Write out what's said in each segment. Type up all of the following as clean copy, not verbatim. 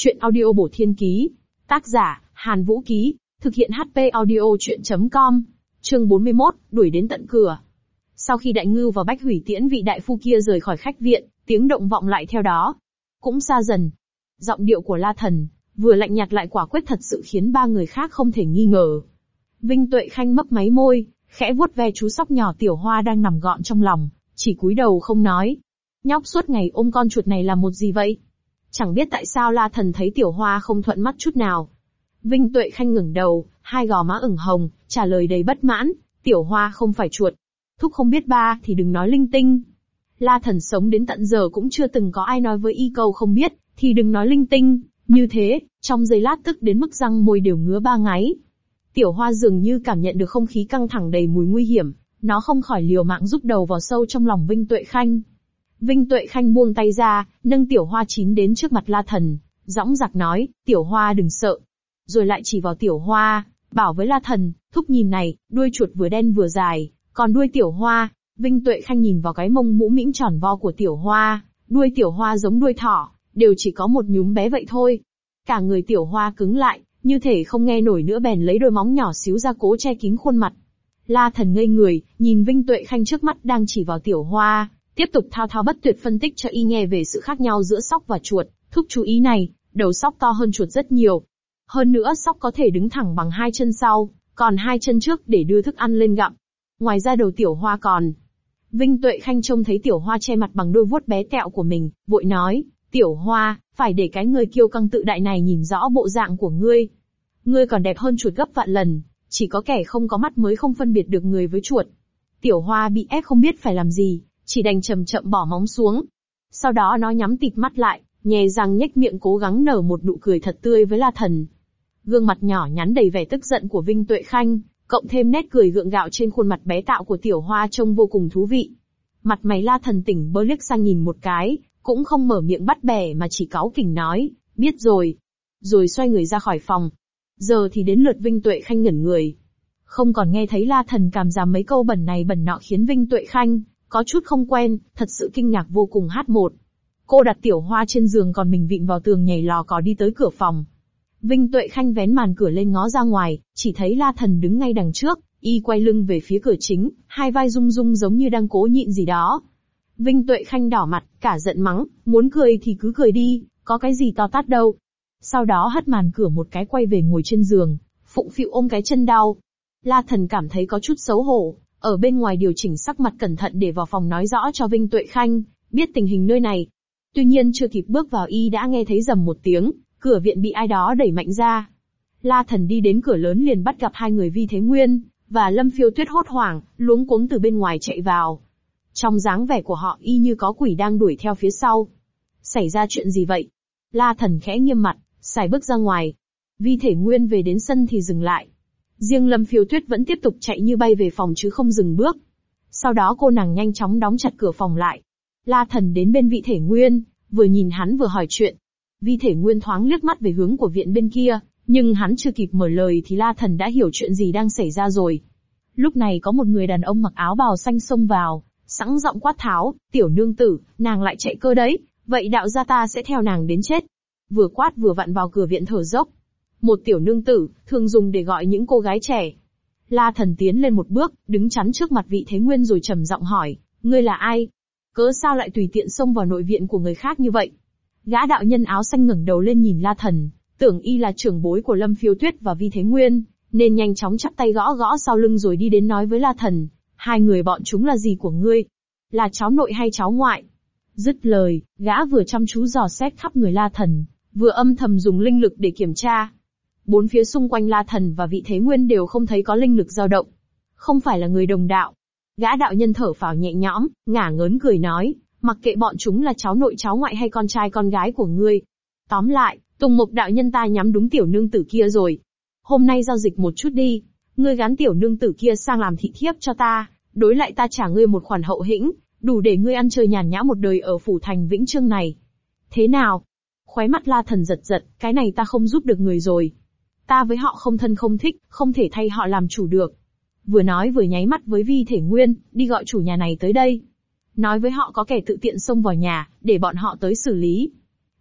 Chuyện audio bổ thiên ký. Tác giả, Hàn Vũ Ký. Thực hiện HP audio chuyện.com. Chương 41, đuổi đến tận cửa. Sau khi Đại Ngưu và Bách Hủy tiễn vị đại phu kia rời khỏi khách viện, tiếng động vọng lại theo đó. Cũng xa dần. Giọng điệu của La Thần, vừa lạnh nhạt lại quả quyết thật sự khiến ba người khác không thể nghi ngờ. Vinh Tuệ Khanh mấp máy môi, khẽ vuốt ve chú sóc nhỏ Tiểu Hoa đang nằm gọn trong lòng, chỉ cúi đầu không nói. Nhóc suốt ngày ôm con chuột này là một gì vậy? Chẳng biết tại sao La Thần thấy Tiểu Hoa không thuận mắt chút nào. Vinh Tuệ Khanh ngẩng đầu, hai gò má ửng hồng, trả lời đầy bất mãn, Tiểu Hoa không phải chuột. Thúc không biết ba thì đừng nói linh tinh. La Thần sống đến tận giờ cũng chưa từng có ai nói với y câu không biết, thì đừng nói linh tinh, như thế, trong giây lát tức đến mức răng môi đều ngứa ba ngáy. Tiểu Hoa dường như cảm nhận được không khí căng thẳng đầy mùi nguy hiểm, nó không khỏi liều mạng rúc đầu vào sâu trong lòng Vinh Tuệ Khanh. Vinh Tuệ Khanh buông tay ra, nâng Tiểu Hoa chín đến trước mặt La Thần, dõng dạc nói, Tiểu Hoa đừng sợ. Rồi lại chỉ vào Tiểu Hoa, bảo với La Thần, thúc nhìn này, đuôi chuột vừa đen vừa dài, còn đuôi Tiểu Hoa. Vinh Tuệ Khanh nhìn vào cái mông mũ mĩm tròn vo của Tiểu Hoa, đuôi Tiểu Hoa giống đuôi thỏ, đều chỉ có một nhúm bé vậy thôi. Cả người Tiểu Hoa cứng lại, như thể không nghe nổi nữa bèn lấy đôi móng nhỏ xíu ra cố che kín khuôn mặt. La Thần ngây người, nhìn Vinh Tuệ Khanh trước mắt đang chỉ vào Tiểu Hoa, tiếp tục thao thao bất tuyệt phân tích cho y nghe về sự khác nhau giữa sóc và chuột. Thúc chú ý này, đầu sóc to hơn chuột rất nhiều. Hơn nữa sóc có thể đứng thẳng bằng hai chân sau, còn hai chân trước để đưa thức ăn lên gặm. Ngoài ra đầu Tiểu Hoa còn. Vinh Tuệ Khanh trông thấy Tiểu Hoa che mặt bằng đôi vuốt bé tẹo của mình, vội nói, Tiểu Hoa, phải để cái người kiêu căng tự đại này nhìn rõ bộ dạng của ngươi. Ngươi còn đẹp hơn chuột gấp vạn lần, chỉ có kẻ không có mắt mới không phân biệt được người với chuột. Tiểu Hoa bị ép không biết phải làm gì, chỉ đành chậm chậm bỏ móng xuống. Sau đó nó nhắm tịt mắt lại, nhè răng nhếch miệng cố gắng nở một nụ cười thật tươi với La Thần. Gương mặt nhỏ nhắn đầy vẻ tức giận của Vinh Tuệ Khanh, cộng thêm nét cười gượng gạo trên khuôn mặt bé tạo của Tiểu Hoa trông vô cùng thú vị. Mặt mày La Thần tỉnh bơ liếc sang nhìn một cái, cũng không mở miệng bắt bẻ mà chỉ cáu kỉnh nói, biết rồi. Rồi xoay người ra khỏi phòng. Giờ thì đến lượt Vinh Tuệ Khanh ngẩn người. Không còn nghe thấy La Thần cảm giảm mấy câu bẩn này bẩn nọ khiến Vinh Tuệ Khanh có chút không quen, thật sự kinh ngạc vô cùng. H1. Cô đặt Tiểu Hoa trên giường còn mình vịn vào tường nhảy lò cò đi tới cửa phòng. Vinh Tuệ Khanh vén màn cửa lên ngó ra ngoài, chỉ thấy La Thần đứng ngay đằng trước, y quay lưng về phía cửa chính, hai vai rung rung giống như đang cố nhịn gì đó. Vinh Tuệ Khanh đỏ mặt, cả giận mắng, muốn cười thì cứ cười đi, có cái gì to tát đâu. Sau đó hất màn cửa một cái quay về ngồi trên giường, phụng phịu ôm cái chân đau. La Thần cảm thấy có chút xấu hổ, ở bên ngoài điều chỉnh sắc mặt cẩn thận để vào phòng nói rõ cho Vinh Tuệ Khanh biết tình hình nơi này. Tuy nhiên chưa kịp bước vào y đã nghe thấy rầm một tiếng, cửa viện bị ai đó đẩy mạnh ra. La Thần đi đến cửa lớn liền bắt gặp hai người Vi Thế Nguyên và Lâm Phiêu Tuyết hốt hoảng, luống cuống từ bên ngoài chạy vào. Trong dáng vẻ của họ y như có quỷ đang đuổi theo phía sau. Xảy ra chuyện gì vậy? La Thần khẽ nghiêm mặt, sải bước ra ngoài. Vi Thể Nguyên về đến sân thì dừng lại. Riêng Lâm Phiêu Tuyết vẫn tiếp tục chạy như bay về phòng chứ không dừng bước. Sau đó cô nàng nhanh chóng đóng chặt cửa phòng lại. La Thần đến bên Vi Thể Nguyên, vừa nhìn hắn vừa hỏi chuyện. Vi Thể Nguyên thoáng liếc mắt về hướng của viện bên kia, nhưng hắn chưa kịp mở lời thì La Thần đã hiểu chuyện gì đang xảy ra rồi. Lúc này có một người đàn ông mặc áo bào xanh xông vào, sẵn giọng quát tháo, tiểu nương tử, nàng lại chạy cơ đấy, vậy đạo gia ta sẽ theo nàng đến chết. Vừa quát vừa vặn vào cửa viện thở dốc. Một tiểu nương tử, thường dùng để gọi những cô gái trẻ. La Thần tiến lên một bước, đứng chắn trước mặt Vi Thế Nguyên rồi trầm giọng hỏi, ngươi là ai? Cớ sao lại tùy tiện xông vào nội viện của người khác như vậy? Gã đạo nhân áo xanh ngẩng đầu lên nhìn La Thần, tưởng y là trưởng bối của Lâm Phiêu Tuyết và Vi Thế Nguyên, nên nhanh chóng chắp tay gõ gõ sau lưng rồi đi đến nói với La Thần, hai người bọn chúng là gì của ngươi? Là cháu nội hay cháu ngoại? Dứt lời, gã vừa chăm chú dò xét khắp người La Thần, vừa âm thầm dùng linh lực để kiểm tra. Bốn phía xung quanh La Thần và Vi Thế Nguyên đều không thấy có linh lực dao động. Không phải là người đồng đạo. Gã đạo nhân thở phào nhẹ nhõm, ngả ngớn cười nói, mặc kệ bọn chúng là cháu nội cháu ngoại hay con trai con gái của ngươi. Tóm lại, Tùng Mộc đạo nhân ta nhắm đúng tiểu nương tử kia rồi. Hôm nay giao dịch một chút đi, ngươi gán tiểu nương tử kia sang làm thị thiếp cho ta, đối lại ta trả ngươi một khoản hậu hĩnh, đủ để ngươi ăn chơi nhàn nhã một đời ở phủ thành Vĩnh Chương này. Thế nào? Khóe mắt La Thần giật giật, cái này ta không giúp được người rồi. Ta với họ không thân không thích, không thể thay họ làm chủ được. Vừa nói vừa nháy mắt với Vi Thể Nguyên, đi gọi chủ nhà này tới đây. Nói với họ có kẻ tự tiện xông vào nhà, để bọn họ tới xử lý.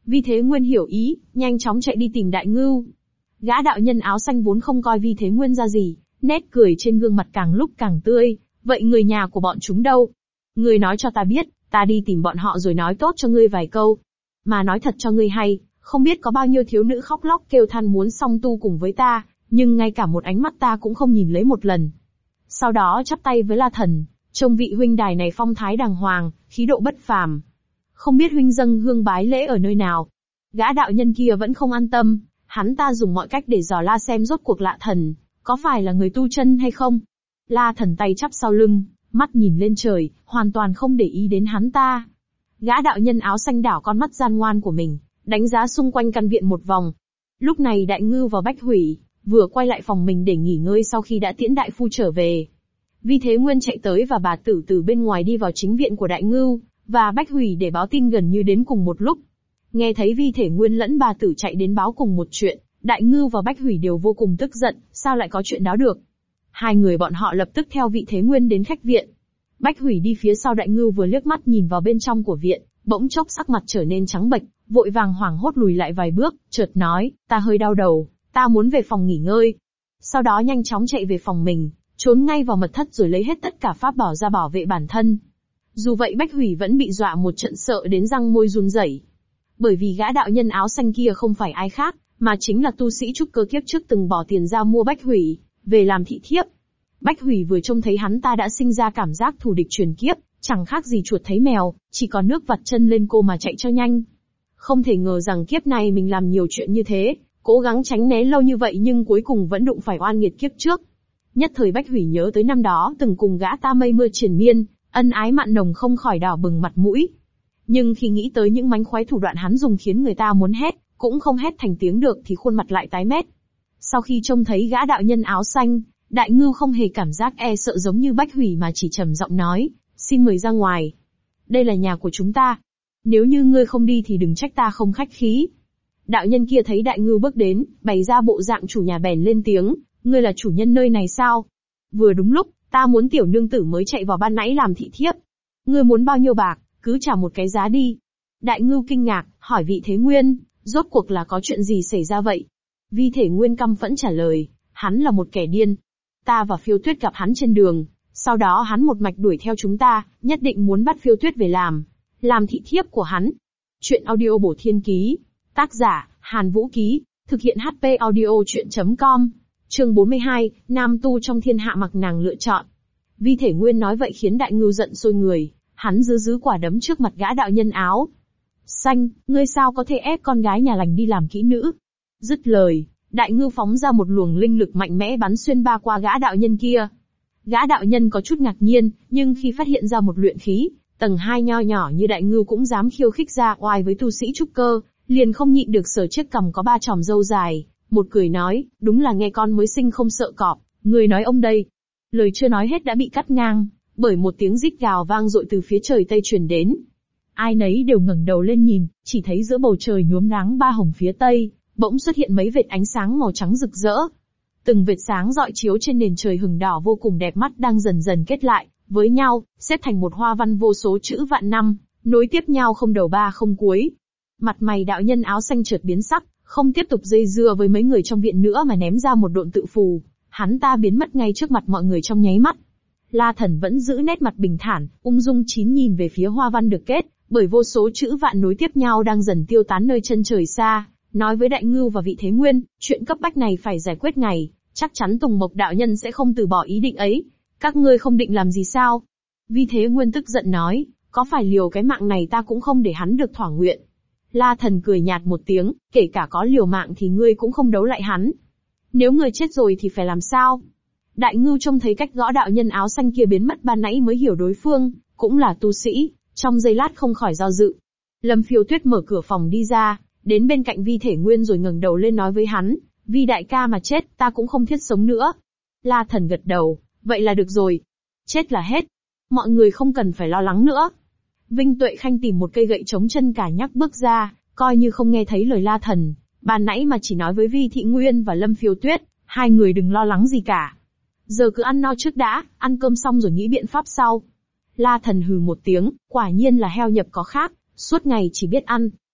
Vi Thế Nguyên hiểu ý, nhanh chóng chạy đi tìm Đại Ngưu. Gã đạo nhân áo xanh vốn không coi Vi Thế Nguyên ra gì, nét cười trên gương mặt càng lúc càng tươi. Vậy người nhà của bọn chúng đâu? Ngươi nói cho ta biết, ta đi tìm bọn họ rồi nói tốt cho ngươi vài câu. Mà nói thật cho ngươi hay, không biết có bao nhiêu thiếu nữ khóc lóc kêu than muốn song tu cùng với ta, nhưng ngay cả một ánh mắt ta cũng không nhìn lấy một lần. Sau đó chắp tay với La Thần, trông vị huynh đài này phong thái đàng hoàng, khí độ bất phàm. Không biết huynh dâng hương bái lễ ở nơi nào? Gã đạo nhân kia vẫn không an tâm, hắn ta dùng mọi cách để dò la xem rốt cuộc La Thần có phải là người tu chân hay không. La Thần tay chắp sau lưng, mắt nhìn lên trời, hoàn toàn không để ý đến hắn ta. Gã đạo nhân áo xanh đảo con mắt gian ngoan của mình, đánh giá xung quanh căn viện một vòng. Lúc này Đại Ngưu và Bách Hủy vừa quay lại phòng mình để nghỉ ngơi sau khi đã tiễn đại phu trở về. Vi Thế Nguyên chạy tới và bà Tử từ bên ngoài đi vào chính viện của Đại Ngưu và Bách Hủy để báo tin gần như đến cùng một lúc. Nghe thấy Vi Thể Nguyên lẫn bà Tử chạy đến báo cùng một chuyện, Đại Ngưu và Bách Hủy đều vô cùng tức giận, sao lại có chuyện đó được? Hai người bọn họ lập tức theo Vi Thế Nguyên đến khách viện. Bách Hủy đi phía sau Đại Ngưu vừa liếc mắt nhìn vào bên trong của viện, bỗng chốc sắc mặt trở nên trắng bệch, vội vàng hoảng hốt lùi lại vài bước, chợt nói, ta hơi đau đầu, ta muốn về phòng nghỉ ngơi. Sau đó nhanh chóng chạy về phòng mình, trốn ngay vào mật thất rồi lấy hết tất cả pháp bảo ra bảo vệ bản thân. Dù vậy Bách Hủy vẫn bị dọa một trận sợ đến răng môi run rẩy. Bởi vì gã đạo nhân áo xanh kia không phải ai khác, mà chính là tu sĩ trúc cơ kiếp trước từng bỏ tiền ra mua Bách Hủy về làm thị thiếp. Bách Hủy vừa trông thấy hắn ta đã sinh ra cảm giác thù địch truyền kiếp, chẳng khác gì chuột thấy mèo, chỉ còn nước vặt chân lên cô mà chạy cho nhanh. Không thể ngờ rằng kiếp này mình làm nhiều chuyện như thế, cố gắng tránh né lâu như vậy nhưng cuối cùng vẫn đụng phải oan nghiệt kiếp trước. Nhất thời Bách Hủy nhớ tới năm đó từng cùng gã ta mây mưa triền miên, ân ái mặn nồng không khỏi đỏ bừng mặt mũi. Nhưng khi nghĩ tới những mánh khóe thủ đoạn hắn dùng khiến người ta muốn hét, cũng không hét thành tiếng được thì khuôn mặt lại tái mét. Sau khi trông thấy gã đạo nhân áo xanh, Đại Ngưu không hề cảm giác e sợ giống như Bách Hủy mà chỉ trầm giọng nói, xin mời ra ngoài. Đây là nhà của chúng ta. Nếu như ngươi không đi thì đừng trách ta không khách khí. Đạo nhân kia thấy Đại Ngưu bước đến, bày ra bộ dạng chủ nhà bèn lên tiếng, ngươi là chủ nhân nơi này sao? Vừa đúng lúc, ta muốn tiểu nương tử mới chạy vào ban nãy làm thị thiếp. Ngươi muốn bao nhiêu bạc, cứ trả một cái giá đi. Đại Ngưu kinh ngạc, hỏi Vi Thế Nguyên, rốt cuộc là có chuyện gì xảy ra vậy? Vi Thể Nguyên căm phẫn trả lời, hắn là một kẻ điên. Ta và Phiêu Tuyết gặp hắn trên đường, sau đó hắn một mạch đuổi theo chúng ta, nhất định muốn bắt Phiêu Tuyết về làm thị thiếp của hắn. Chuyện audio bổ thiên ký, tác giả, Hàn Vũ Ký, thực hiện HP audio chuyện.com, chương 42, nam tu trong thiên hạ mặc nàng lựa chọn. Vi Thể Nguyên nói vậy khiến Đại Ngưu giận sôi người, hắn giứ quả đấm trước mặt gã đạo nhân áo xanh, ngươi sao có thể ép con gái nhà lành đi làm kỹ nữ? Dứt lời, Đại Ngưu phóng ra một luồng linh lực mạnh mẽ bắn xuyên ba qua gã đạo nhân kia. Gã đạo nhân có chút ngạc nhiên, nhưng khi phát hiện ra một luyện khí tầng 2 nho nhỏ như Đại Ngưu cũng dám khiêu khích ra oai với tu sĩ trúc cơ, liền không nhịn được sờ chiếc cằm có 3 chòm râu dài, một cười nói, đúng là nghe con mới sinh không sợ cọp, người nói ông đây. Lời chưa nói hết đã bị cắt ngang, bởi một tiếng rít gào vang dội từ phía trời tây truyền đến. Ai nấy đều ngẩng đầu lên nhìn, chỉ thấy giữa bầu trời nhuốm nắng ba hồng phía tây, bỗng xuất hiện mấy vệt ánh sáng màu trắng rực rỡ. Từng vệt sáng rọi chiếu trên nền trời hừng đỏ vô cùng đẹp mắt đang dần dần kết lại với nhau, xếp thành một hoa văn vô số chữ vạn năm, nối tiếp nhau không đầu ba không cuối. Mặt mày đạo nhân áo xanh chợt biến sắc, không tiếp tục dây dưa với mấy người trong viện nữa mà ném ra một độn tự phù, hắn ta biến mất ngay trước mặt mọi người trong nháy mắt. La Thần vẫn giữ nét mặt bình thản, ung dung chín nhìn về phía hoa văn được kết bởi vô số chữ vạn nối tiếp nhau đang dần tiêu tán nơi chân trời xa, nói với Đại Ngưu và Vi Thế Nguyên, chuyện cấp bách này phải giải quyết ngay, chắc chắn Tùng Mộc đạo nhân sẽ không từ bỏ ý định ấy. Các ngươi không định làm gì sao? Vi Thế Nguyên tức giận nói, có phải liều cái mạng này ta cũng không để hắn được thỏa nguyện. La Thần cười nhạt một tiếng, kể cả có liều mạng thì ngươi cũng không đấu lại hắn. Nếu ngươi chết rồi thì phải làm sao? Đại Ngưu trông thấy cách gõ đạo nhân áo xanh kia biến mất ban nãy mới hiểu đối phương cũng là tu sĩ, trong giây lát không khỏi do dự. Lâm Phiêu Tuyết mở cửa phòng đi ra, đến bên cạnh Vi Thể Nguyên rồi ngẩng đầu lên nói với hắn, Vi đại ca mà chết, ta cũng không thiết sống nữa. La Thần gật đầu, vậy là được rồi. Chết là hết. Mọi người không cần phải lo lắng nữa. Vinh Tuệ Khanh tìm một cây gậy chống chân cả nhắc bước ra, coi như không nghe thấy lời La Thần, ban nãy mà chỉ nói với Vi Thị Nguyên và Lâm Phiêu Tuyết, hai người đừng lo lắng gì cả. Giờ cứ ăn no trước đã, ăn cơm xong rồi nghĩ biện pháp sau. La Thần hừ một tiếng, quả nhiên là heo nhập có khác, suốt ngày chỉ biết ăn.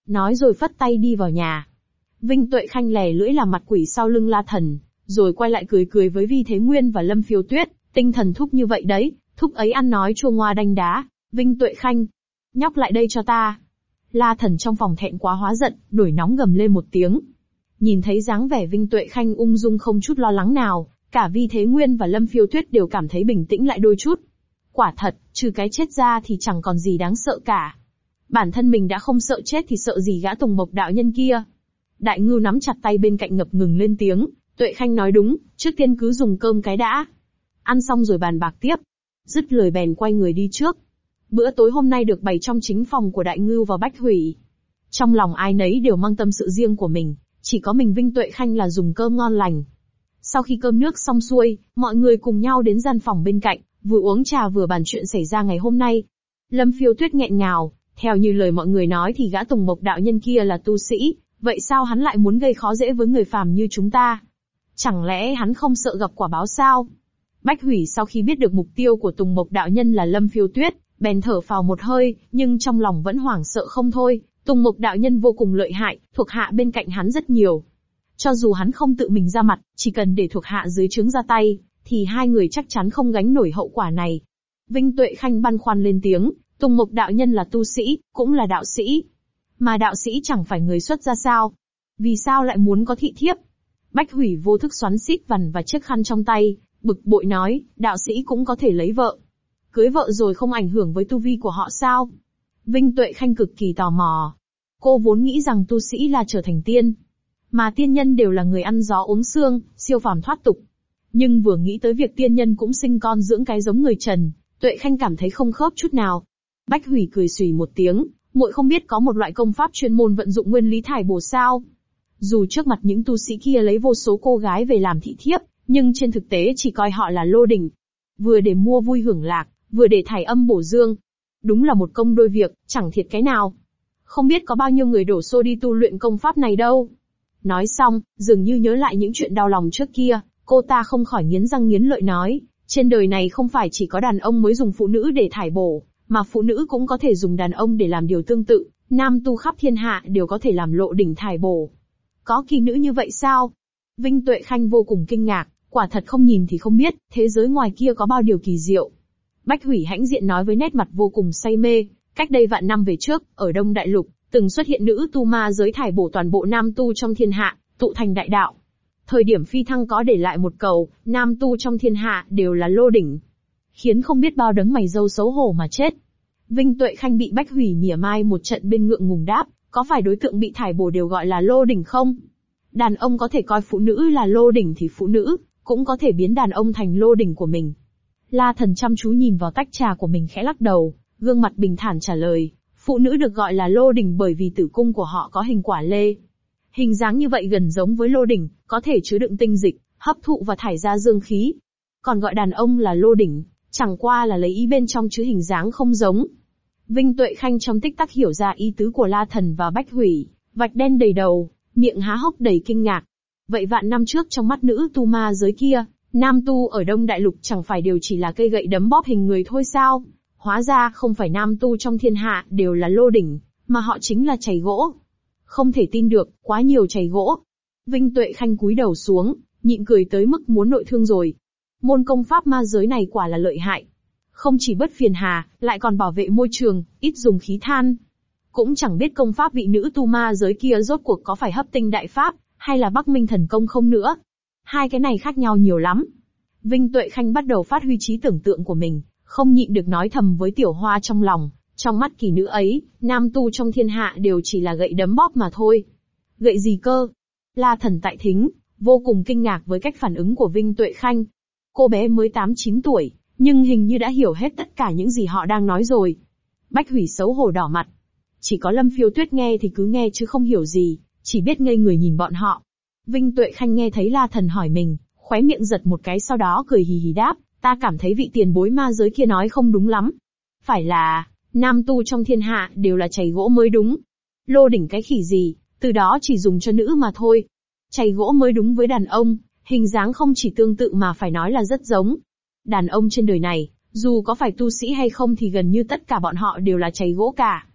Nói rồi phất tay đi vào nhà. Vinh Tuệ Khanh lè lưỡi làm mặt quỷ sau lưng La Thần, rồi quay lại cười cười với Vi Thế Nguyên và Lâm Phiêu Tuyết, tinh thần thúc như vậy đấy, thúc ấy ăn nói chua ngoa đanh đá. Vinh Tuệ Khanh, nhóc lại đây cho ta. La Thần trong phòng thẹn quá hóa giận, nổi nóng gầm lên một tiếng. Nhìn thấy dáng vẻ Vinh Tuệ Khanh ung dung không chút lo lắng nào, cả Vi Thế Nguyên và Lâm Phiêu Tuyết đều cảm thấy bình tĩnh lại đôi chút. Quả thật, trừ cái chết ra thì chẳng còn gì đáng sợ cả. Bản thân mình đã không sợ chết thì sợ gì gã Tùng Mộc đạo nhân kia. Đại Ngưu nắm chặt tay bên cạnh ngập ngừng lên tiếng, Tuệ Khanh nói đúng, trước tiên cứ dùng cơm cái đã. Ăn xong rồi bàn bạc tiếp. Dứt lời bèn quay người đi trước. Bữa tối hôm nay được bày trong chính phòng của Đại Ngưu và Bách Hủy. Trong lòng ai nấy đều mang tâm sự riêng của mình, chỉ có mình Vinh Tuệ Khanh là dùng cơm ngon lành. Sau khi cơm nước xong xuôi, mọi người cùng nhau đến gian phòng bên cạnh, vừa uống trà vừa bàn chuyện xảy ra ngày hôm nay. Lâm Phiêu Tuyết nghẹn ngào, theo như lời mọi người nói thì gã Tùng Mộc đạo nhân kia là tu sĩ, vậy sao hắn lại muốn gây khó dễ với người phàm như chúng ta? Chẳng lẽ hắn không sợ gặp quả báo sao? Bách Hủy sau khi biết được mục tiêu của Tùng Mộc đạo nhân là Lâm Phiêu Tuyết, bèn thở phào một hơi, nhưng trong lòng vẫn hoảng sợ không thôi. Tùng Mộc đạo nhân vô cùng lợi hại, thuộc hạ bên cạnh hắn rất nhiều. Cho dù hắn không tự mình ra mặt, chỉ cần để thuộc hạ dưới trướng ra tay, thì hai người chắc chắn không gánh nổi hậu quả này. Vinh Tuệ Khanh băn khoăn lên tiếng, Tùng Mộc đạo nhân là tu sĩ, cũng là đạo sĩ. Mà đạo sĩ chẳng phải người xuất gia sao? Vì sao lại muốn có thị thiếp? Bách Hủy vô thức xoắn xít vằn và chiếc khăn trong tay, bực bội nói, đạo sĩ cũng có thể lấy vợ. Cưới vợ rồi không ảnh hưởng với tu vi của họ sao? Vinh Tuệ Khanh cực kỳ tò mò. Cô vốn nghĩ rằng tu sĩ là trở thành tiên, mà tiên nhân đều là người ăn gió uống sương, siêu phàm thoát tục. Nhưng vừa nghĩ tới việc tiên nhân cũng sinh con dưỡng cái giống người trần, Tuệ Khanh cảm thấy không khớp chút nào. Bách Hủy cười xùy một tiếng, muội không biết có một loại công pháp chuyên môn vận dụng nguyên lý thải bổ sao? Dù trước mặt những tu sĩ kia lấy vô số cô gái về làm thị thiếp, nhưng trên thực tế chỉ coi họ là lô đỉnh. Vừa để mua vui hưởng lạc, vừa để thải âm bổ dương. Đúng là một công đôi việc, chẳng thiệt cái nào. Không biết có bao nhiêu người đổ xô đi tu luyện công pháp này đâu. Nói xong, dường như nhớ lại những chuyện đau lòng trước kia, cô ta không khỏi nghiến răng nghiến lợi nói, trên đời này không phải chỉ có đàn ông mới dùng phụ nữ để thải bổ, mà phụ nữ cũng có thể dùng đàn ông để làm điều tương tự, nam tu khắp thiên hạ đều có thể làm lộ đỉnh thải bổ. Có kỳ nữ như vậy sao? Vinh Tuệ Khanh vô cùng kinh ngạc, quả thật không nhìn thì không biết, thế giới ngoài kia có bao điều kỳ diệu. Bách Hủy hãnh diện nói với nét mặt vô cùng say mê, cách đây vạn năm về trước, ở Đông Đại Lục, từng xuất hiện nữ tu ma giới thải bổ toàn bộ nam tu trong thiên hạ, tụ thành đại đạo. Thời điểm phi thăng có để lại một cầu, nam tu trong thiên hạ đều là lô đỉnh. Khiến không biết bao đấng mày râu xấu hổ mà chết. Vinh Tuệ Khanh bị Bách Hủy mỉa mai một trận bên ngượng ngùng đáp, có phải đối tượng bị thải bổ đều gọi là lô đỉnh không? Đàn ông có thể coi phụ nữ là lô đỉnh thì phụ nữ cũng có thể biến đàn ông thành lô đỉnh của mình. La Thần chăm chú nhìn vào tách trà của mình khẽ lắc đầu, gương mặt bình thản trả lời, phụ nữ được gọi là lô đỉnh bởi vì tử cung của họ có hình quả lê. Hình dáng như vậy gần giống với lô đỉnh, có thể chứa đựng tinh dịch, hấp thụ và thải ra dương khí. Còn gọi đàn ông là lô đỉnh, chẳng qua là lấy ý bên trong chứa hình dáng không giống. Vinh Tuệ Khanh trong tích tắc hiểu ra ý tứ của La Thần và Bách Hủy, vạch đen đầy đầu, miệng há hốc đầy kinh ngạc. Vậy vạn năm trước trong mắt nữ tu ma giới kia, nam tu ở Đông Đại Lục chẳng phải đều chỉ là cây gậy đấm bóp hình người thôi sao? Hóa ra không phải nam tu trong thiên hạ đều là lô đỉnh, mà họ chính là chày gỗ. Không thể tin được, quá nhiều chày gỗ. Vinh Tuệ Khanh cúi đầu xuống, nhịn cười tới mức muốn nội thương rồi. Môn công pháp ma giới này quả là lợi hại. Không chỉ bất phiền hà, lại còn bảo vệ môi trường, ít dùng khí than. Cũng chẳng biết công pháp vị nữ tu ma giới kia rốt cuộc có phải hấp tinh đại pháp, hay là Bắc Minh thần công không nữa. Hai cái này khác nhau nhiều lắm. Vinh Tuệ Khanh bắt đầu phát huy trí tưởng tượng của mình, không nhịn được nói thầm với Tiểu Hoa trong lòng, trong mắt kỳ nữ ấy, nam tu trong thiên hạ đều chỉ là gậy đấm bóp mà thôi. Gậy gì cơ? La Thần tại thính, vô cùng kinh ngạc với cách phản ứng của Vinh Tuệ Khanh. Cô bé mới 8-9 tuổi, nhưng hình như đã hiểu hết tất cả những gì họ đang nói rồi. Bách Hủy xấu hổ đỏ mặt. Chỉ có Lâm Phiêu Tuyết nghe thì cứ nghe chứ không hiểu gì, chỉ biết ngây người nhìn bọn họ. Vinh Tuệ Khanh nghe thấy La Thần hỏi mình, khóe miệng giật một cái sau đó cười hì hì đáp, ta cảm thấy vị tiền bối ma giới kia nói không đúng lắm. Phải là, nam tu trong thiên hạ đều là chày gỗ mới đúng. Lô đỉnh cái khỉ gì, từ đó chỉ dùng cho nữ mà thôi. Chày gỗ mới đúng với đàn ông, hình dáng không chỉ tương tự mà phải nói là rất giống. Đàn ông trên đời này, dù có phải tu sĩ hay không thì gần như tất cả bọn họ đều là chày gỗ cả.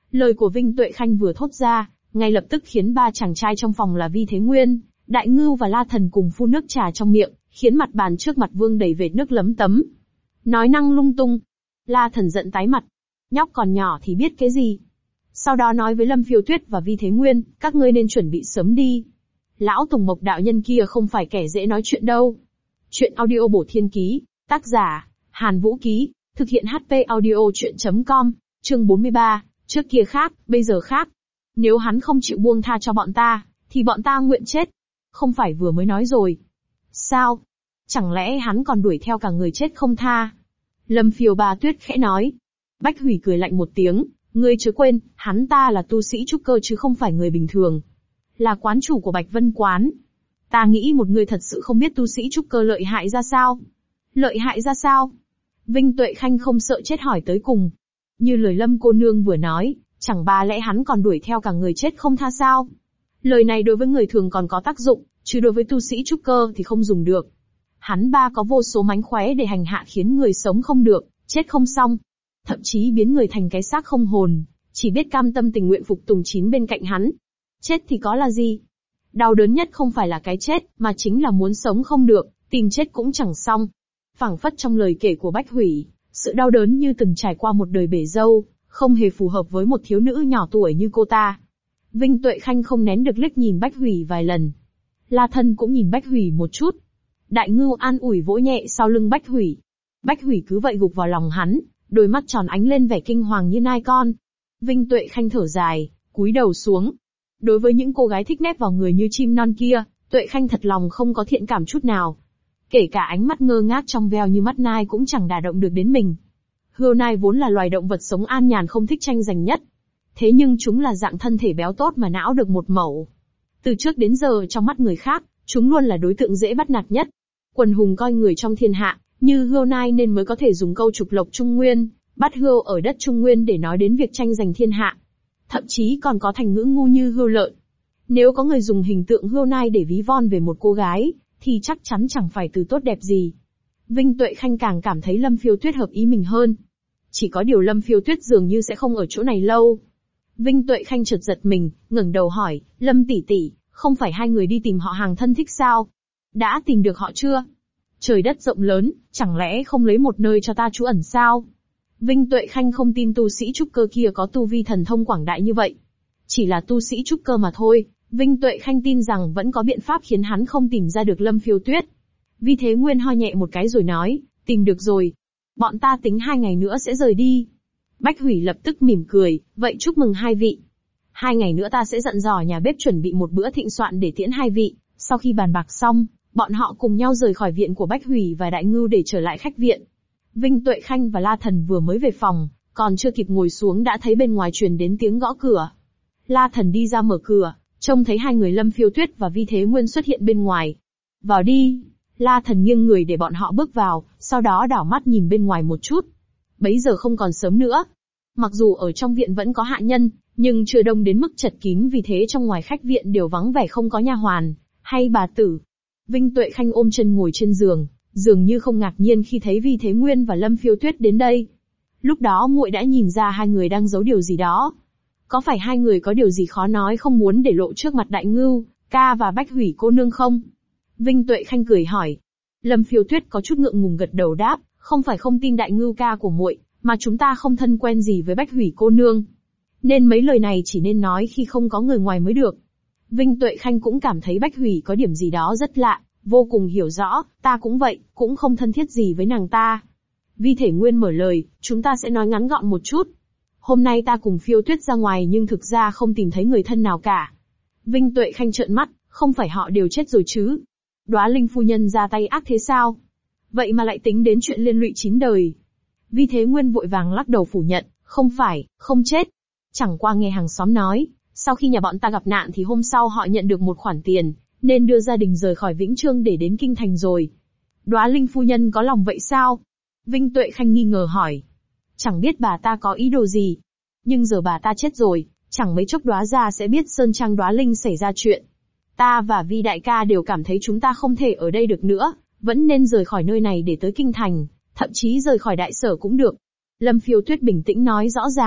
Lời của Vinh Tuệ Khanh vừa thốt ra, ngay lập tức khiến ba chàng trai trong phòng là Vi Thế Nguyên, Đại Ngưu và La Thần cùng phun nước trà trong miệng, khiến mặt bàn trước mặt vương đầy vệt nước lấm tấm. Nói năng lung tung. La Thần giận tái mặt. Nhóc còn nhỏ thì biết cái gì. Sau đó nói với Lâm Phiêu Tuyết và Vi Thế Nguyên, các ngươi nên chuẩn bị sớm đi. Lão Tùng Mộc đạo nhân kia không phải kẻ dễ nói chuyện đâu. Chuyện audio bổ thiên ký, tác giả, Hàn Vũ Ký, thực hiện HP audio chuyện.com, chương 43, trước kia khác, bây giờ khác. Nếu hắn không chịu buông tha cho bọn ta, thì bọn ta nguyện chết. Không phải vừa mới nói rồi. Sao? Chẳng lẽ hắn còn đuổi theo cả người chết không tha? Lâm Phiêu Ba Tuyết khẽ nói. Bách Hủy cười lạnh một tiếng, ngươi chớ quên, hắn ta là tu sĩ trúc cơ chứ không phải người bình thường. Là quán chủ của Bạch Vân Quán. Ta nghĩ một người thật sự không biết tu sĩ trúc cơ lợi hại ra sao. Lợi hại ra sao? Vinh Tuệ Khanh không sợ chết hỏi tới cùng. Như lời Lâm cô nương vừa nói, chẳng ba lẽ hắn còn đuổi theo cả người chết không tha sao? Lời này đối với người thường còn có tác dụng, chứ đối với tu sĩ trúc cơ thì không dùng được. Hắn ba có vô số mánh khóe để hành hạ khiến người sống không được, chết không xong. Thậm chí biến người thành cái xác không hồn, chỉ biết cam tâm tình nguyện phục tùng chín bên cạnh hắn. Chết thì có là gì? Đau đớn nhất không phải là cái chết, mà chính là muốn sống không được, tìm chết cũng chẳng xong. Phảng phất trong lời kể của Bách Hủy, sự đau đớn như từng trải qua một đời bể dâu, không hề phù hợp với một thiếu nữ nhỏ tuổi như cô ta. Vinh Tuệ Khanh không nén được liếc nhìn Bách Hủy vài lần. La Thân cũng nhìn Bách Hủy một chút. Đại Ngưu an ủi vỗ nhẹ sau lưng Bách Hủy. Bách Hủy cứ vậy gục vào lòng hắn, đôi mắt tròn ánh lên vẻ kinh hoàng như nai con. Vinh Tuệ Khanh thở dài, cúi đầu xuống. Đối với những cô gái thích nép vào người như chim non kia, Tuệ Khanh thật lòng không có thiện cảm chút nào. Kể cả ánh mắt ngơ ngác trong veo như mắt nai cũng chẳng đả động được đến mình. Hươu nai vốn là loài động vật sống an nhàn không thích tranh giành nhất. Thế nhưng chúng là dạng thân thể béo tốt mà não được một mẩu. Từ trước đến giờ trong mắt người khác, chúng luôn là đối tượng dễ bắt nạt nhất. Quần hùng coi người trong thiên hạ, như hươu nai nên mới có thể dùng câu trục lộc Trung Nguyên, bắt hươu ở đất Trung Nguyên để nói đến việc tranh giành thiên hạ. Thậm chí còn có thành ngữ ngu như hươu lợn. Nếu có người dùng hình tượng hươu nai để ví von về một cô gái, thì chắc chắn chẳng phải từ tốt đẹp gì. Vinh Tuệ Khanh càng cảm thấy Lâm Phiêu Tuyết hợp ý mình hơn. Chỉ có điều Lâm Phiêu Tuyết dường như sẽ không ở chỗ này lâu. Vinh Tuệ Khanh chợt giật mình, ngẩng đầu hỏi, Lâm tỷ tỷ, không phải hai người đi tìm họ hàng thân thích sao? Đã tìm được họ chưa? Trời đất rộng lớn, chẳng lẽ không lấy một nơi cho ta trú ẩn sao? Vinh Tuệ Khanh không tin tu sĩ trúc cơ kia có tu vi thần thông quảng đại như vậy. Chỉ là tu sĩ trúc cơ mà thôi, Vinh Tuệ Khanh tin rằng vẫn có biện pháp khiến hắn không tìm ra được Lâm Phiêu Tuyết. Vi Thế Nguyên ho nhẹ một cái rồi nói, tìm được rồi. Bọn ta tính 2 ngày nữa sẽ rời đi. Bách Hủy lập tức mỉm cười, vậy chúc mừng hai vị. 2 ngày nữa ta sẽ dặn dò nhà bếp chuẩn bị một bữa thịnh soạn để tiễn hai vị. Sau khi bàn bạc xong, bọn họ cùng nhau rời khỏi viện của Bách Hủy và Đại Ngưu để trở lại khách viện. Vinh Tuệ Khanh và La Thần vừa mới về phòng, còn chưa kịp ngồi xuống đã thấy bên ngoài truyền đến tiếng gõ cửa. La Thần đi ra mở cửa, trông thấy hai người Lâm Phiêu Tuyết và Vi Thế Nguyên xuất hiện bên ngoài. Vào đi. La Thần nghiêng người để bọn họ bước vào, sau đó đảo mắt nhìn bên ngoài một chút. Bấy giờ không còn sớm nữa. Mặc dù ở trong viện vẫn có hạ nhân, nhưng chưa đông đến mức chật kín, vì thế trong ngoài khách viện đều vắng vẻ không có nha hoàn hay bà tử. Vinh Tuệ Khanh ôm chân ngồi trên giường, dường như không ngạc nhiên khi thấy Vi Thế Nguyên và Lâm Phiêu Tuyết đến đây. Lúc đó muội đã nhìn ra hai người đang giấu điều gì đó. Có phải hai người có điều gì khó nói không muốn để lộ trước mặt Đại Ngưu, ca và Bách Hủy cô nương không? Vinh Tuệ Khanh cười hỏi. Lâm Phiêu Tuyết có chút ngượng ngùng gật đầu đáp, không phải không tin Đại Ngưu ca của muội, mà chúng ta không thân quen gì với Bách Hủy cô nương. Nên mấy lời này chỉ nên nói khi không có người ngoài mới được. Vinh Tuệ Khanh cũng cảm thấy Bách Hủy có điểm gì đó rất lạ, vô cùng hiểu rõ, ta cũng vậy, cũng không thân thiết gì với nàng ta. Vi Thể Nguyên mở lời, chúng ta sẽ nói ngắn gọn một chút. Hôm nay ta cùng Phiêu Tuyết ra ngoài nhưng thực ra không tìm thấy người thân nào cả. Vinh Tuệ Khanh trợn mắt, không phải họ đều chết rồi chứ? Đóa Linh phu nhân ra tay ác thế sao? Vậy mà lại tính đến chuyện liên lụy 9 đời. Vi Thế Nguyên vội vàng lắc đầu phủ nhận, không phải, không chết. Chẳng qua nghe hàng xóm nói, sau khi nhà bọn ta gặp nạn thì hôm sau họ nhận được một khoản tiền, nên đưa gia đình rời khỏi Vĩnh Chương để đến Kinh Thành rồi. Đóa Linh phu nhân có lòng vậy sao? Vinh Tuệ Khanh nghi ngờ hỏi. Chẳng biết bà ta có ý đồ gì. Nhưng giờ bà ta chết rồi, chẳng mấy chốc Đóa gia sẽ biết Sơn Trang Đóa Linh xảy ra chuyện. Ta và Vi đại ca đều cảm thấy chúng ta không thể ở đây được nữa, vẫn nên rời khỏi nơi này để tới Kinh Thành, thậm chí rời khỏi đại sở cũng được. Lâm Phiêu Tuyết bình tĩnh nói rõ ràng,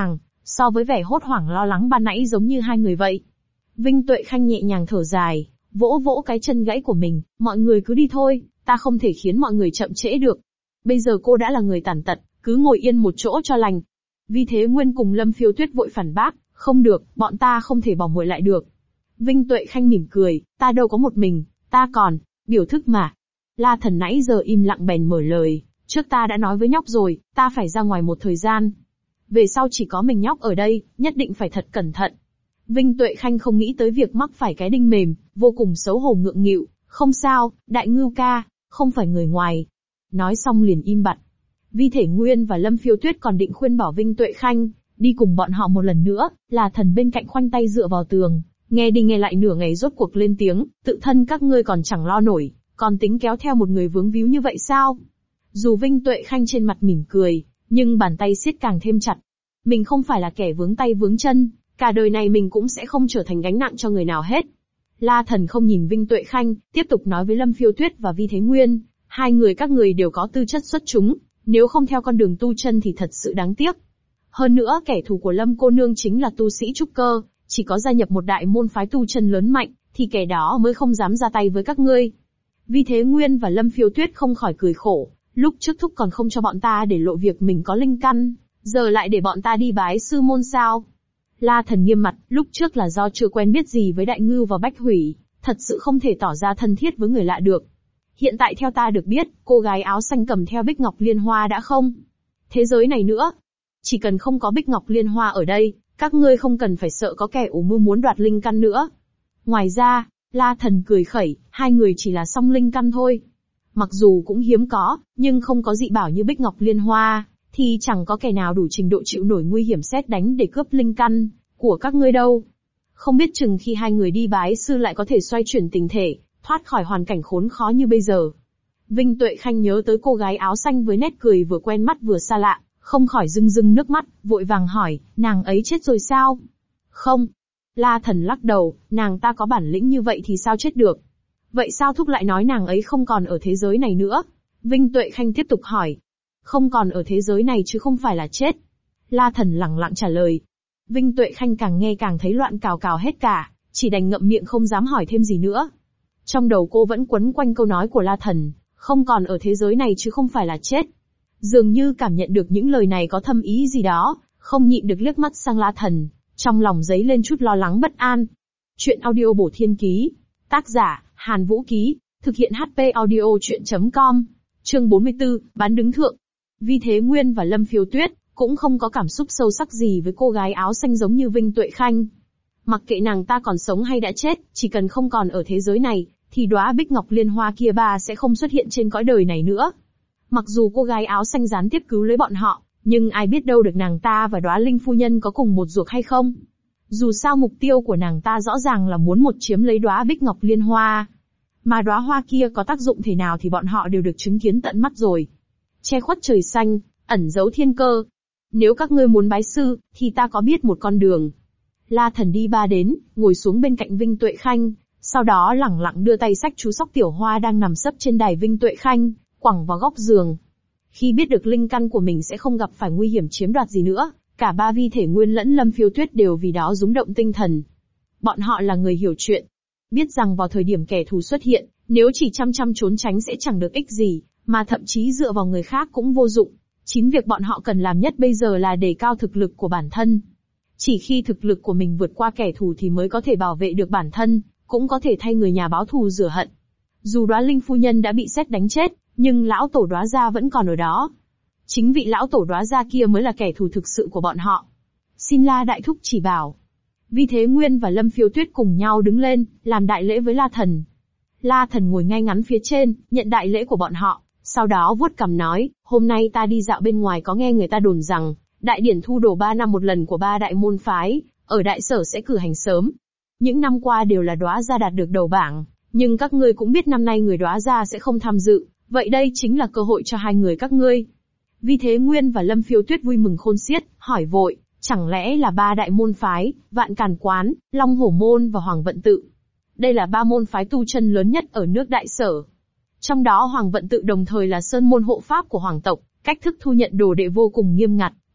so với vẻ hốt hoảng lo lắng ban nãy giống như hai người vậy. Vinh Tuệ Khanh nhẹ nhàng thở dài, vỗ vỗ cái chân gãy của mình, mọi người cứ đi thôi, ta không thể khiến mọi người chậm trễ được. Bây giờ cô đã là người tàn tật, cứ ngồi yên một chỗ cho lành. Vi Thế Nguyên cùng Lâm Phiêu Tuyết vội phản bác, không được, bọn ta không thể bỏ muội lại được. Vinh Tuệ Khanh mỉm cười, ta đâu có một mình, ta còn, biểu thức mà. La Thần nãy giờ im lặng bèn mở lời, trước ta đã nói với nhóc rồi, ta phải ra ngoài một thời gian. Về sau chỉ có mình nhóc ở đây, nhất định phải thật cẩn thận. Vinh Tuệ Khanh không nghĩ tới việc mắc phải cái đinh mềm, vô cùng xấu hổ ngượng nghịu, không sao, Đại Ngưu ca, không phải người ngoài. Nói xong liền im bặt. Vi Thể Nguyên và Lâm Phiêu Tuyết còn định khuyên bảo Vinh Tuệ Khanh, đi cùng bọn họ một lần nữa, là Thần bên cạnh khoanh tay dựa vào tường, nghe đi nghe lại nửa ngày rốt cuộc lên tiếng, tự thân các ngươi còn chẳng lo nổi, còn tính kéo theo một người vướng víu như vậy sao? Dù Vinh Tuệ Khanh trên mặt mỉm cười, nhưng bàn tay siết càng thêm chặt. Mình không phải là kẻ vướng tay vướng chân, cả đời này mình cũng sẽ không trở thành gánh nặng cho người nào hết. La Thần không nhìn Vinh Tuệ Khanh, tiếp tục nói với Lâm Phiêu Tuyết và Vi Thế Nguyên, hai người các người đều có tư chất xuất chúng, nếu không theo con đường tu chân thì thật sự đáng tiếc. Hơn nữa kẻ thù của Lâm cô nương chính là tu sĩ trúc cơ, chỉ có gia nhập một đại môn phái tu chân lớn mạnh, thì kẻ đó mới không dám ra tay với các ngươi. Vi Thế Nguyên và Lâm Phiêu Tuyết không khỏi cười khổ, lúc trước thúc còn không cho bọn ta để lộ việc mình có linh căn, giờ lại để bọn ta đi bái sư môn sao? La Thần nghiêm mặt, lúc trước là do chưa quen biết gì với Đại Ngưu và Bách Hủy, thật sự không thể tỏ ra thân thiết với người lạ được. Hiện tại theo ta được biết, cô gái áo xanh cầm theo Bích Ngọc Liên Hoa đã không thế giới này nữa. Chỉ cần không có Bích Ngọc Liên Hoa ở đây, các ngươi không cần phải sợ có kẻ ủ mưu muốn đoạt linh căn nữa. Ngoài ra, La Thần cười khẩy, hai người chỉ là song linh căn thôi. Mặc dù cũng hiếm có, nhưng không có dị bảo như Bích Ngọc Liên Hoa, thì chẳng có kẻ nào đủ trình độ chịu nổi nguy hiểm sét đánh để cướp linh căn của các ngươi đâu. Không biết chừng khi hai người đi bái sư lại có thể xoay chuyển tình thể, thoát khỏi hoàn cảnh khốn khó như bây giờ. Vinh Tuệ Khanh nhớ tới cô gái áo xanh với nét cười vừa quen mắt vừa xa lạ, không khỏi rưng rưng nước mắt, vội vàng hỏi, nàng ấy chết rồi sao? Không. La Thần lắc đầu, nàng ta có bản lĩnh như vậy thì sao chết được? Vậy sao thúc lại nói nàng ấy không còn ở thế giới này nữa? Vinh Tuệ Khanh tiếp tục hỏi. Không còn ở thế giới này chứ không phải là chết. La Thần lẳng lặng trả lời. Vinh Tuệ Khanh càng nghe càng thấy loạn cào cào hết cả, chỉ đành ngậm miệng không dám hỏi thêm gì nữa. Trong đầu cô vẫn quấn quanh câu nói của La Thần, không còn ở thế giới này chứ không phải là chết. Dường như cảm nhận được những lời này có thâm ý gì đó, không nhịn được liếc mắt sang La Thần, trong lòng dấy lên chút lo lắng bất an. Chuyện audio bổ thiên ký. Tác giả, Hàn Vũ Ký. Thực hiện HP audio chuyện.com. Chương 44, bán đứng thượng. Vi Thế Nguyên và Lâm Phiêu Tuyết cũng không có cảm xúc sâu sắc gì với cô gái áo xanh giống như Vinh Tuệ Khanh. Mặc kệ nàng ta còn sống hay đã chết, chỉ cần không còn ở thế giới này, thì đóa Bích Ngọc Liên Hoa kia ba sẽ không xuất hiện trên cõi đời này nữa. Mặc dù cô gái áo xanh gián tiếp cứu lấy bọn họ, nhưng ai biết đâu được nàng ta và đóa Linh phu nhân có cùng một ruột hay không. Dù sao mục tiêu của nàng ta rõ ràng là muốn một chiếm lấy đóa Bích Ngọc Liên Hoa. Mà đóa hoa kia có tác dụng thế nào thì bọn họ đều được chứng kiến tận mắt rồi. Che khuất trời xanh, ẩn giấu thiên cơ. Nếu các ngươi muốn bái sư, thì ta có biết một con đường. La Thần đi ba đến, ngồi xuống bên cạnh Vinh Tuệ Khanh, sau đó lẳng lặng đưa tay xách chú sóc tiểu hoa đang nằm sấp trên đài Vinh Tuệ Khanh, quẳng vào góc giường. Khi biết được linh căn của mình sẽ không gặp phải nguy hiểm chiếm đoạt gì nữa, cả ba Vi Thể Nguyên lẫn Lâm Phiêu Tuyết đều vì đó rúng động tinh thần. Bọn họ là người hiểu chuyện, biết rằng vào thời điểm kẻ thù xuất hiện, nếu chỉ chăm trốn tránh sẽ chẳng được ích gì, mà thậm chí dựa vào người khác cũng vô dụng. Chính việc bọn họ cần làm nhất bây giờ là đề cao thực lực của bản thân. Chỉ khi thực lực của mình vượt qua kẻ thù thì mới có thể bảo vệ được bản thân, cũng có thể thay người nhà báo thù rửa hận. Dù đóa Linh phu nhân đã bị sét đánh chết, nhưng lão tổ đóa gia vẫn còn ở đó. Chính vị lão tổ đóa gia kia mới là kẻ thù thực sự của bọn họ. Xin La đại thúc chỉ bảo. Vi Thế Nguyên và Lâm Phiêu Tuyết cùng nhau đứng lên, làm đại lễ với La Thần. La Thần ngồi ngay ngắn phía trên, nhận đại lễ của bọn họ, sau đó vuốt cằm nói, hôm nay ta đi dạo bên ngoài có nghe người ta đồn rằng, đại điển thu đồ 3 năm một lần của 3 đại môn phái, ở đại sở sẽ cử hành sớm. Những năm qua đều là đóa gia đạt được đầu bảng, nhưng các ngươi cũng biết năm nay người đóa gia sẽ không tham dự, vậy đây chính là cơ hội cho hai người các ngươi. Vi Thế Nguyên và Lâm Phiêu Tuyết vui mừng khôn xiết, hỏi vội, chẳng lẽ là 3 đại môn phái, Vạn Càn Quán, Long Hổ Môn và Hoàng Vận Tự. Đây là 3 môn phái tu chân lớn nhất ở nước đại sở. Trong đó Hoàng Vận Tự đồng thời là sơn môn hộ pháp của hoàng tộc, cách thức thu nhận đồ đệ vô cùng nghiêm ngặt,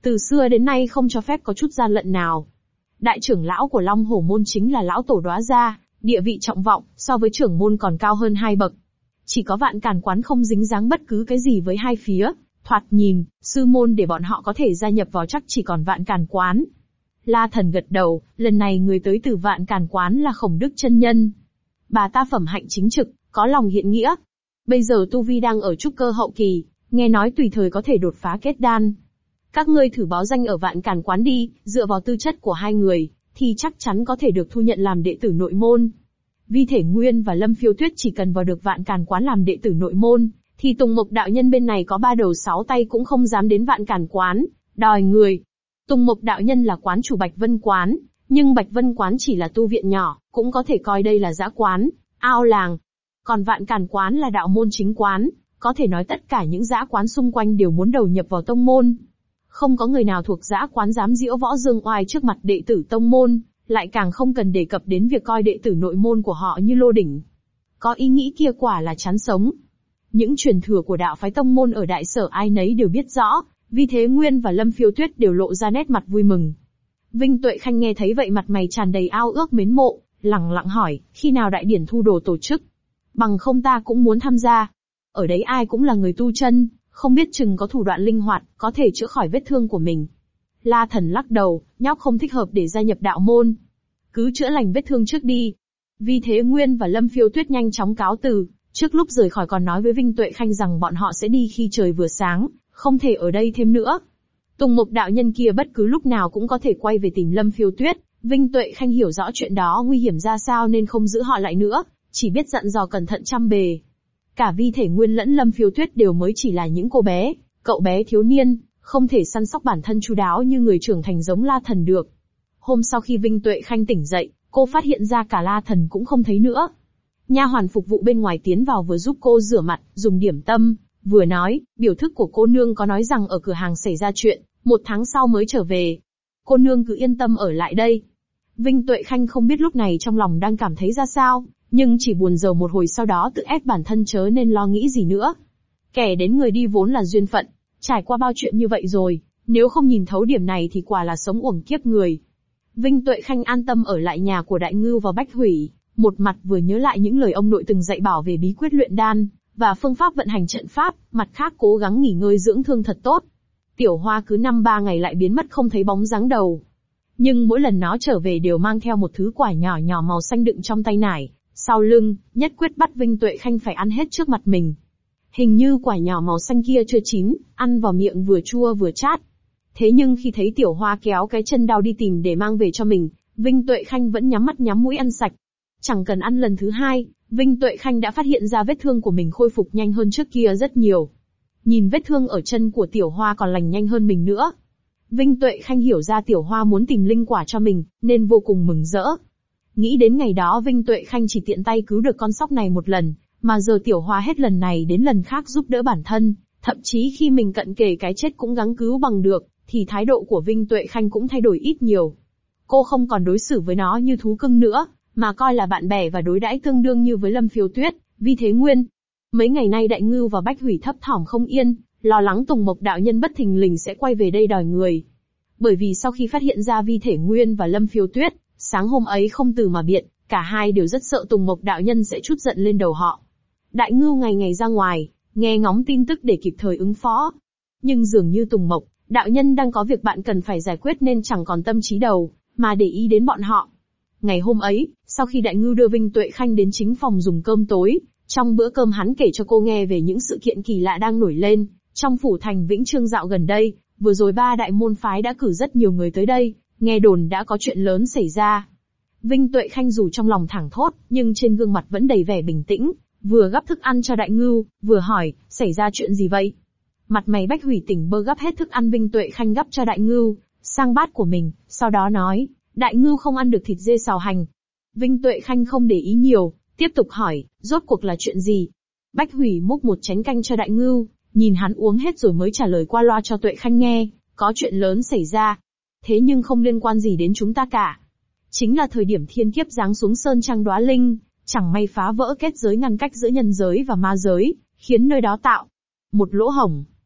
Từ xưa đến nay không cho phép có chút gian lận nào. Đại trưởng lão của Long Hổ môn chính là lão tổ Đóa gia, địa vị trọng vọng, so với trưởng môn còn cao hơn 2 bậc. Chỉ có Vạn Càn Quán không dính dáng bất cứ cái gì với hai phía, thoạt nhìn, sư môn để bọn họ có thể gia nhập vào chắc chỉ còn Vạn Càn Quán. La Thần gật đầu, lần này người tới từ Vạn Càn Quán là Khổng Đức chân nhân. Bà ta phẩm hạnh chính trực, có lòng hiện nghĩa. Bây giờ tu vi đang ở trúc cơ hậu kỳ, nghe nói tùy thời có thể đột phá kết đan. Các ngươi thử báo danh ở Vạn Càn Quán đi, dựa vào tư chất của hai người, thì chắc chắn có thể được thu nhận làm đệ tử nội môn. Vi Thể Nguyên và Lâm Phiêu Tuyết chỉ cần vào được Vạn Càn Quán làm đệ tử nội môn, thì Tùng Mộc đạo nhân bên này có 3 đầu 6 tay cũng không dám đến Vạn Càn Quán, đòi người. Tùng Mộc đạo nhân là quán chủ Bạch Vân Quán, nhưng Bạch Vân Quán chỉ là tu viện nhỏ, cũng có thể coi đây là dã quán, ao làng. Còn Vạn Càn Quán là đạo môn chính quán, có thể nói tất cả những dã quán xung quanh đều muốn đầu nhập vào tông môn. Không có người nào thuộc dã quán dám diễu võ dương oai trước mặt đệ tử tông môn, lại càng không cần đề cập đến việc coi đệ tử nội môn của họ như lô đỉnh. Có ý nghĩ kia quả là chán sống. Những truyền thừa của đạo phái tông môn ở Đại Sở ai nấy đều biết rõ, Vi Thế Nguyên và Lâm Phiêu Tuyết đều lộ ra nét mặt vui mừng. Vinh Tuệ Khanh nghe thấy vậy mặt mày tràn đầy ao ước mến mộ, lẳng lặng hỏi, khi nào đại điển thu đồ tổ chức? Bằng không ta cũng muốn tham gia. Ở đấy ai cũng là người tu chân, không biết chừng có thủ đoạn linh hoạt, có thể chữa khỏi vết thương của mình. La Thần lắc đầu, nhóc không thích hợp để gia nhập đạo môn. Cứ chữa lành vết thương trước đi. Vi Thế Nguyên và Lâm Phiêu Tuyết nhanh chóng cáo từ, trước lúc rời khỏi còn nói với Vinh Tuệ Khanh rằng bọn họ sẽ đi khi trời vừa sáng, không thể ở đây thêm nữa. Tùng Mộc đạo nhân kia bất cứ lúc nào cũng có thể quay về tìm Lâm Phiêu Tuyết, Vinh Tuệ Khanh hiểu rõ chuyện đó nguy hiểm ra sao nên không giữ họ lại nữa, chỉ biết dặn dò cẩn thận trăm bề. Cả Vi Thể Nguyên lẫn Lâm Phiêu Tuyết đều mới chỉ là những cô bé, cậu bé thiếu niên, không thể săn sóc bản thân chu đáo như người trưởng thành giống La Thần được. Hôm sau khi Vinh Tuệ Khanh tỉnh dậy, cô phát hiện ra cả La Thần cũng không thấy nữa. Nha hoàn phục vụ bên ngoài tiến vào vừa giúp cô rửa mặt, dùng điểm tâm, vừa nói, biểu thức của cô nương có nói rằng ở cửa hàng xảy ra chuyện, 1 tháng sau mới trở về. Cô nương cứ yên tâm ở lại đây. Vinh Tuệ Khanh không biết lúc này trong lòng đang cảm thấy ra sao, nhưng chỉ buồn rầu một hồi sau đó tự ép bản thân chớ nên lo nghĩ gì nữa. Kẻ đến người đi vốn là duyên phận, trải qua bao chuyện như vậy rồi, nếu không nhìn thấu điểm này thì quả là sống uổng kiếp người. Vinh Tuệ Khanh an tâm ở lại nhà của Đại Ngưu và Bách Hủy, một mặt vừa nhớ lại những lời ông nội từng dạy bảo về bí quyết luyện đan, và phương pháp vận hành trận pháp, mặt khác cố gắng nghỉ ngơi dưỡng thương thật tốt. Tiểu Hoa cứ 5-3 ngày lại biến mất không thấy bóng dáng đầu. Nhưng mỗi lần nó trở về đều mang theo một thứ quả nhỏ nhỏ màu xanh đựng trong tay nải, sau lưng, nhất quyết bắt Vinh Tuệ Khanh phải ăn hết trước mặt mình. Hình như quả nhỏ màu xanh kia chưa chín, ăn vào miệng vừa chua vừa chát. Thế nhưng khi thấy Tiểu Hoa kéo cái chân đau đi tìm để mang về cho mình, Vinh Tuệ Khanh vẫn nhắm mắt nhắm mũi ăn sạch. Chẳng cần ăn lần thứ 2, Vinh Tuệ Khanh đã phát hiện ra vết thương của mình khôi phục nhanh hơn trước kia rất nhiều. Nhìn vết thương ở chân của Tiểu Hoa còn lành nhanh hơn mình nữa. Vinh Tuệ Khanh hiểu ra Tiểu Hoa muốn tìm linh quả cho mình, nên vô cùng mừng rỡ. Nghĩ đến ngày đó Vinh Tuệ Khanh chỉ tiện tay cứu được con sóc này một lần, mà giờ Tiểu Hoa hết lần này đến lần khác giúp đỡ bản thân, thậm chí khi mình cận kề cái chết cũng gắng cứu bằng được, thì thái độ của Vinh Tuệ Khanh cũng thay đổi ít nhiều. Cô không còn đối xử với nó như thú cưng nữa, mà coi là bạn bè và đối đãi tương đương như với Lâm Phiêu Tuyết, Vi Thế Nguyên. Mấy ngày nay Đại Ngưu và Bách Hủy thấp thỏm không yên, lo lắng Tùng Mộc đạo nhân bất thình lình sẽ quay về đây đòi người. Bởi vì sau khi phát hiện ra Vi Thể Nguyên và Lâm Phiêu Tuyết, sáng hôm ấy không từ mà biện, cả hai đều rất sợ Tùng Mộc đạo nhân sẽ trút giận lên đầu họ. Đại Ngưu ngày ngày ra ngoài, nghe ngóng tin tức để kịp thời ứng phó. Nhưng dường như Tùng Mộc đạo nhân đang có việc bạn cần phải giải quyết nên chẳng còn tâm trí đầu, mà để ý đến bọn họ. Ngày hôm ấy, sau khi Đại Ngưu đưa Vinh Tuệ Khanh đến chính phòng dùng cơm tối, trong bữa cơm hắn kể cho cô nghe về những sự kiện kỳ lạ đang nổi lên, trong phủ thành Vĩnh Trương dạo gần đây, vừa rồi 3 đại môn phái đã cử rất nhiều người tới đây, nghe đồn đã có chuyện lớn xảy ra. Vinh Tuệ Khanh dù trong lòng thảng thốt, nhưng trên gương mặt vẫn đầy vẻ bình tĩnh, vừa gắp thức ăn cho Đại Ngưu, vừa hỏi, xảy ra chuyện gì vậy? Mặt mày Bách Hủy tỉnh bơ gắp hết thức ăn Vinh Tuệ Khanh gắp cho Đại Ngưu, sang bát của mình, sau đó nói, Đại Ngưu không ăn được thịt dê xào hành. Vinh Tuệ Khanh không để ý nhiều, tiếp tục hỏi, rốt cuộc là chuyện gì? Bách Hủy múc một chén canh cho Đại Ngưu, nhìn hắn uống hết rồi mới trả lời qua loa cho Tuệ Khanh nghe, có chuyện lớn xảy ra. Thế nhưng không liên quan gì đến chúng ta cả. Chính là thời điểm thiên kiếp giáng xuống Sơn Trang Đóa Linh, chẳng may phá vỡ kết giới ngăn cách giữa nhân giới và ma giới, khiến nơi đó tạo một lỗ hổng.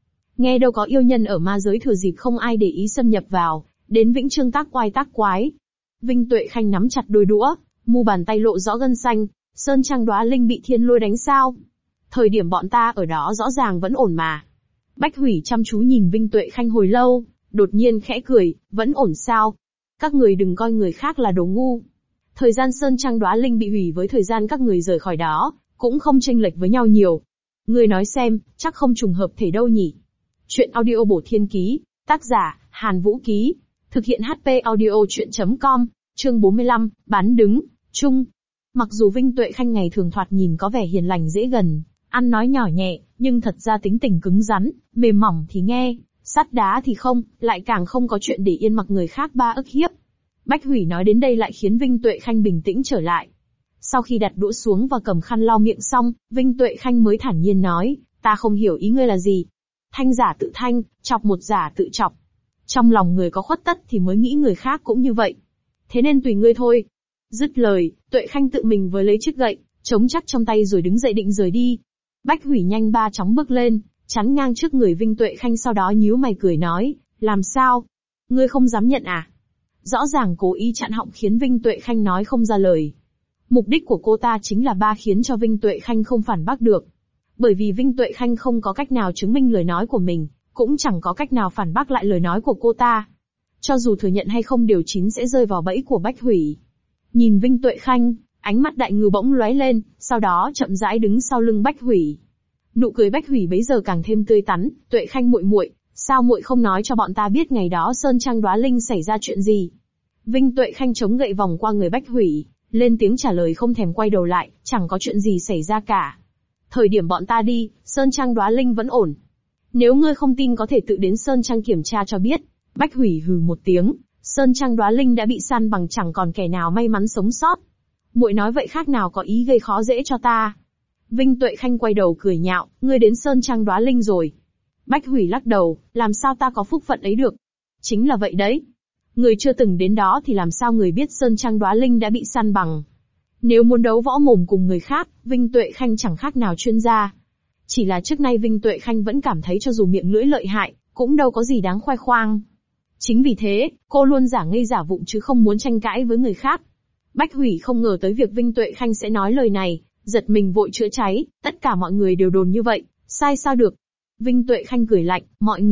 Nghe đâu có yêu nhân ở ma giới thừa dịp không ai để ý xâm nhập vào, đến Vĩnh Trương tác oai tác quái. Vinh Tuệ Khanh nắm chặt đôi đũa, mu bàn tay lộ rõ gân xanh, Sơn Trang Đóa Linh bị thiên lôi đánh sao? Thời điểm bọn ta ở đó rõ ràng vẫn ổn mà. Bách Hủy chăm chú nhìn Vinh Tuệ Khanh hồi lâu, đột nhiên khẽ cười, vẫn ổn sao? Các người đừng coi người khác là đồ ngu. Thời gian Sơn Trang Đóa Linh bị hủy với thời gian các người rời khỏi đó, cũng không chênh lệch với nhau nhiều. Người nói xem, chắc không trùng hợp thể đâu nhỉ? Chuyện audio bổ thiên ký, tác giả, Hàn Vũ Ký. Thực hiện HP audio chuyện.com, chương 45, bán đứng, chung. Mặc dù Vinh Tuệ Khanh ngày thường thoạt nhìn có vẻ hiền lành dễ gần, ăn nói nhỏ nhẹ, nhưng thật ra tính tình cứng rắn, mềm mỏng thì nghe, sắt đá thì không, lại càng không có chuyện để yên mặc người khác ba ức hiếp. Bách Hủy nói đến đây lại khiến Vinh Tuệ Khanh bình tĩnh trở lại. Sau khi đặt đũa xuống và cầm khăn lau miệng xong, Vinh Tuệ Khanh mới thản nhiên nói, ta không hiểu ý ngươi là gì. Thanh giả tự thanh, chọc một giả tự chọc. Trong lòng người có khuất tất thì mới nghĩ người khác cũng như vậy. Thế nên tùy ngươi thôi. Dứt lời, Tuệ Khanh tự mình với lấy chiếc gậy, chống chắc trong tay rồi đứng dậy định rời đi. Bách Hủy nhanh ba chóng bước lên, chắn ngang trước người Vinh Tuệ Khanh sau đó nhíu mày cười nói, làm sao? Ngươi không dám nhận à? Rõ ràng cố ý chặn họng khiến Vinh Tuệ Khanh nói không ra lời. Mục đích của cô ta chính là khiến cho Vinh Tuệ Khanh không phản bác được. Bởi vì Vinh Tuệ Khanh không có cách nào chứng minh lời nói của mình, cũng chẳng có cách nào phản bác lại lời nói của cô ta. Cho dù thừa nhận hay không đều chín sẽ rơi vào bẫy của Bách Hủy. Nhìn Vinh Tuệ Khanh, ánh mắt Đại Ngưu bỗng lóe lên, sau đó chậm rãi đứng sau lưng Bách Hủy. Nụ cười Bách Hủy bấy giờ càng thêm tươi tắn, Tuệ Khanh muội muội, sao muội không nói cho bọn ta biết ngày đó Sơn Trang Đóa Linh xảy ra chuyện gì? Vinh Tuệ Khanh chống gậy vòng qua người Bách Hủy, lên tiếng trả lời không thèm quay đầu lại, chẳng có chuyện gì xảy ra cả. Thời điểm bọn ta đi, Sơn Trang Đóa Linh vẫn ổn. Nếu ngươi không tin có thể tự đến Sơn Trang kiểm tra cho biết. Bách Hủy hừ một tiếng, Sơn Trang Đóa Linh đã bị san bằng chẳng còn kẻ nào may mắn sống sót. Muội nói vậy khác nào có ý gây khó dễ cho ta. Vinh Tuệ Khanh quay đầu cười nhạo, ngươi đến Sơn Trang Đóa Linh rồi. Bách Hủy lắc đầu, làm sao ta có phúc phận ấy được? Chính là vậy đấy. Người chưa từng đến đó thì làm sao người biết Sơn Trang Đóa Linh đã bị san bằng. Nếu muốn đấu võ mồm cùng người khác, Vinh Tuệ Khanh chẳng khác nào chuyên gia. Chỉ là trước nay Vinh Tuệ Khanh vẫn cảm thấy cho dù miệng lưỡi lợi hại, cũng đâu có gì đáng khoe khoang. Chính vì thế, cô luôn giả ngây giả vụng chứ không muốn tranh cãi với người khác. Bách Hủy không ngờ tới việc Vinh Tuệ Khanh sẽ nói lời này, giật mình vội chữa cháy, tất cả mọi người đều đồn như vậy, sai sao được. Vinh Tuệ Khanh cười lạnh, mọi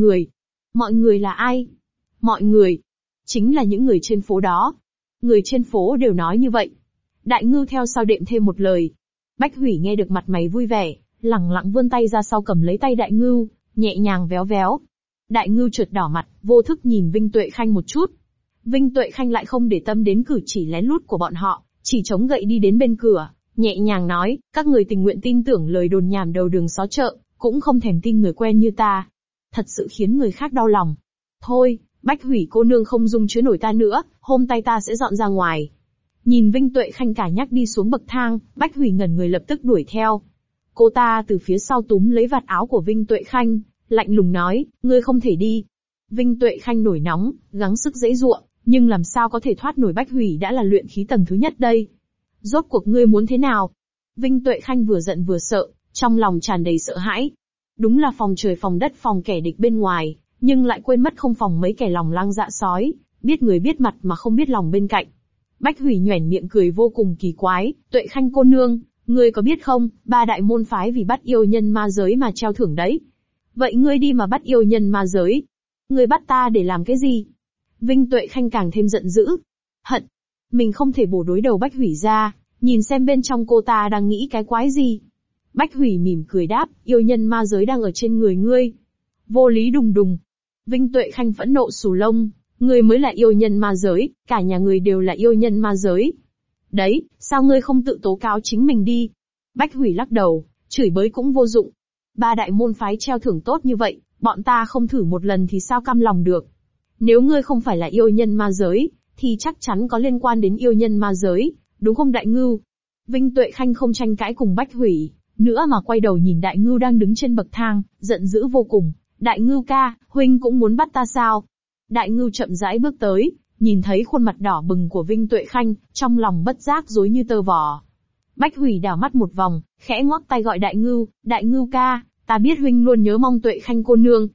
người là ai? Mọi người, chính là những người trên phố đó. Người trên phố đều nói như vậy. Đại Ngưu theo sau đệm thêm một lời. Bách Hủy nghe được mặt mày vui vẻ, lẳng lặng vươn tay ra sau cầm lấy tay Đại Ngưu, nhẹ nhàng véo véo. Đại Ngưu chợt đỏ mặt, vô thức nhìn Vinh Tuệ Khanh một chút. Vinh Tuệ Khanh lại không để tâm đến cử chỉ lén lút của bọn họ, chỉ chống gậy đi đến bên cửa, nhẹ nhàng nói, các người tình nguyện tin tưởng lời đồn nhảm đầu đường xó chợ, cũng không thèm tin người quen như ta. Thật sự khiến người khác đau lòng. Thôi, Bách Hủy cô nương không dung chứa nổi ta nữa, hôm nay ta sẽ dọn ra ngoài. Nhìn Vinh Tuệ Khanh cả nhắc đi xuống bậc thang, Bách Hủy ngẩn người lập tức đuổi theo. Cô ta từ phía sau túm lấy vạt áo của Vinh Tuệ Khanh, lạnh lùng nói, ngươi không thể đi. Vinh Tuệ Khanh nổi nóng, gắng sức giãy giụa, nhưng làm sao có thể thoát nổi Bách Hủy đã là luyện khí tầng thứ nhất đây. Rốt cuộc ngươi muốn thế nào? Vinh Tuệ Khanh vừa giận vừa sợ, trong lòng tràn đầy sợ hãi. Đúng là phòng trời phòng đất phòng kẻ địch bên ngoài, nhưng lại quên mất không phòng mấy kẻ lòng lang dạ sói, biết người biết mặt mà không biết lòng bên cạnh. Bách Hủy nhoẻn miệng cười vô cùng kỳ quái, Tuệ Khanh cô nương, ngươi có biết không, 3 đại môn phái vì bắt yêu nhân ma giới mà treo thưởng đấy. Vậy ngươi đi mà bắt yêu nhân ma giới. Ngươi bắt ta để làm cái gì? Vinh Tuệ Khanh càng thêm giận dữ. Hận. Mình không thể bổ đối đầu Bách Hủy ra, nhìn xem bên trong cô ta đang nghĩ cái quái gì. Bách Hủy mỉm cười đáp, yêu nhân ma giới đang ở trên người ngươi. Vô lý đùng đùng. Vinh Tuệ Khanh phẫn nộ xù lông, ngươi mới là yêu nhân ma giới, cả nhà ngươi đều là yêu nhân ma giới. Đấy, sao ngươi không tự tố cáo chính mình đi? Bách Hủy lắc đầu, chửi bới cũng vô dụng. 3 đại môn phái treo thưởng tốt như vậy, bọn ta không thử một lần thì sao cam lòng được. Nếu ngươi không phải là yêu nhân ma giới, thì chắc chắn có liên quan đến yêu nhân ma giới, đúng không Đại Ngưu? Vinh Tuệ Khanh không tranh cãi cùng Bách Hủy, nữa mà quay đầu nhìn Đại Ngưu đang đứng trên bậc thang, giận dữ vô cùng. Đại Ngưu ca, huynh cũng muốn bắt ta sao? Đại Ngưu chậm rãi bước tới, nhìn thấy khuôn mặt đỏ bừng của Vinh Tuệ Khanh, trong lòng bất giác rối như tơ vò. Bách Hủy đảo mắt một vòng, khẽ ngoắc tay gọi Đại Ngưu ca, ta biết huynh luôn nhớ mong Tuệ Khanh cô nương.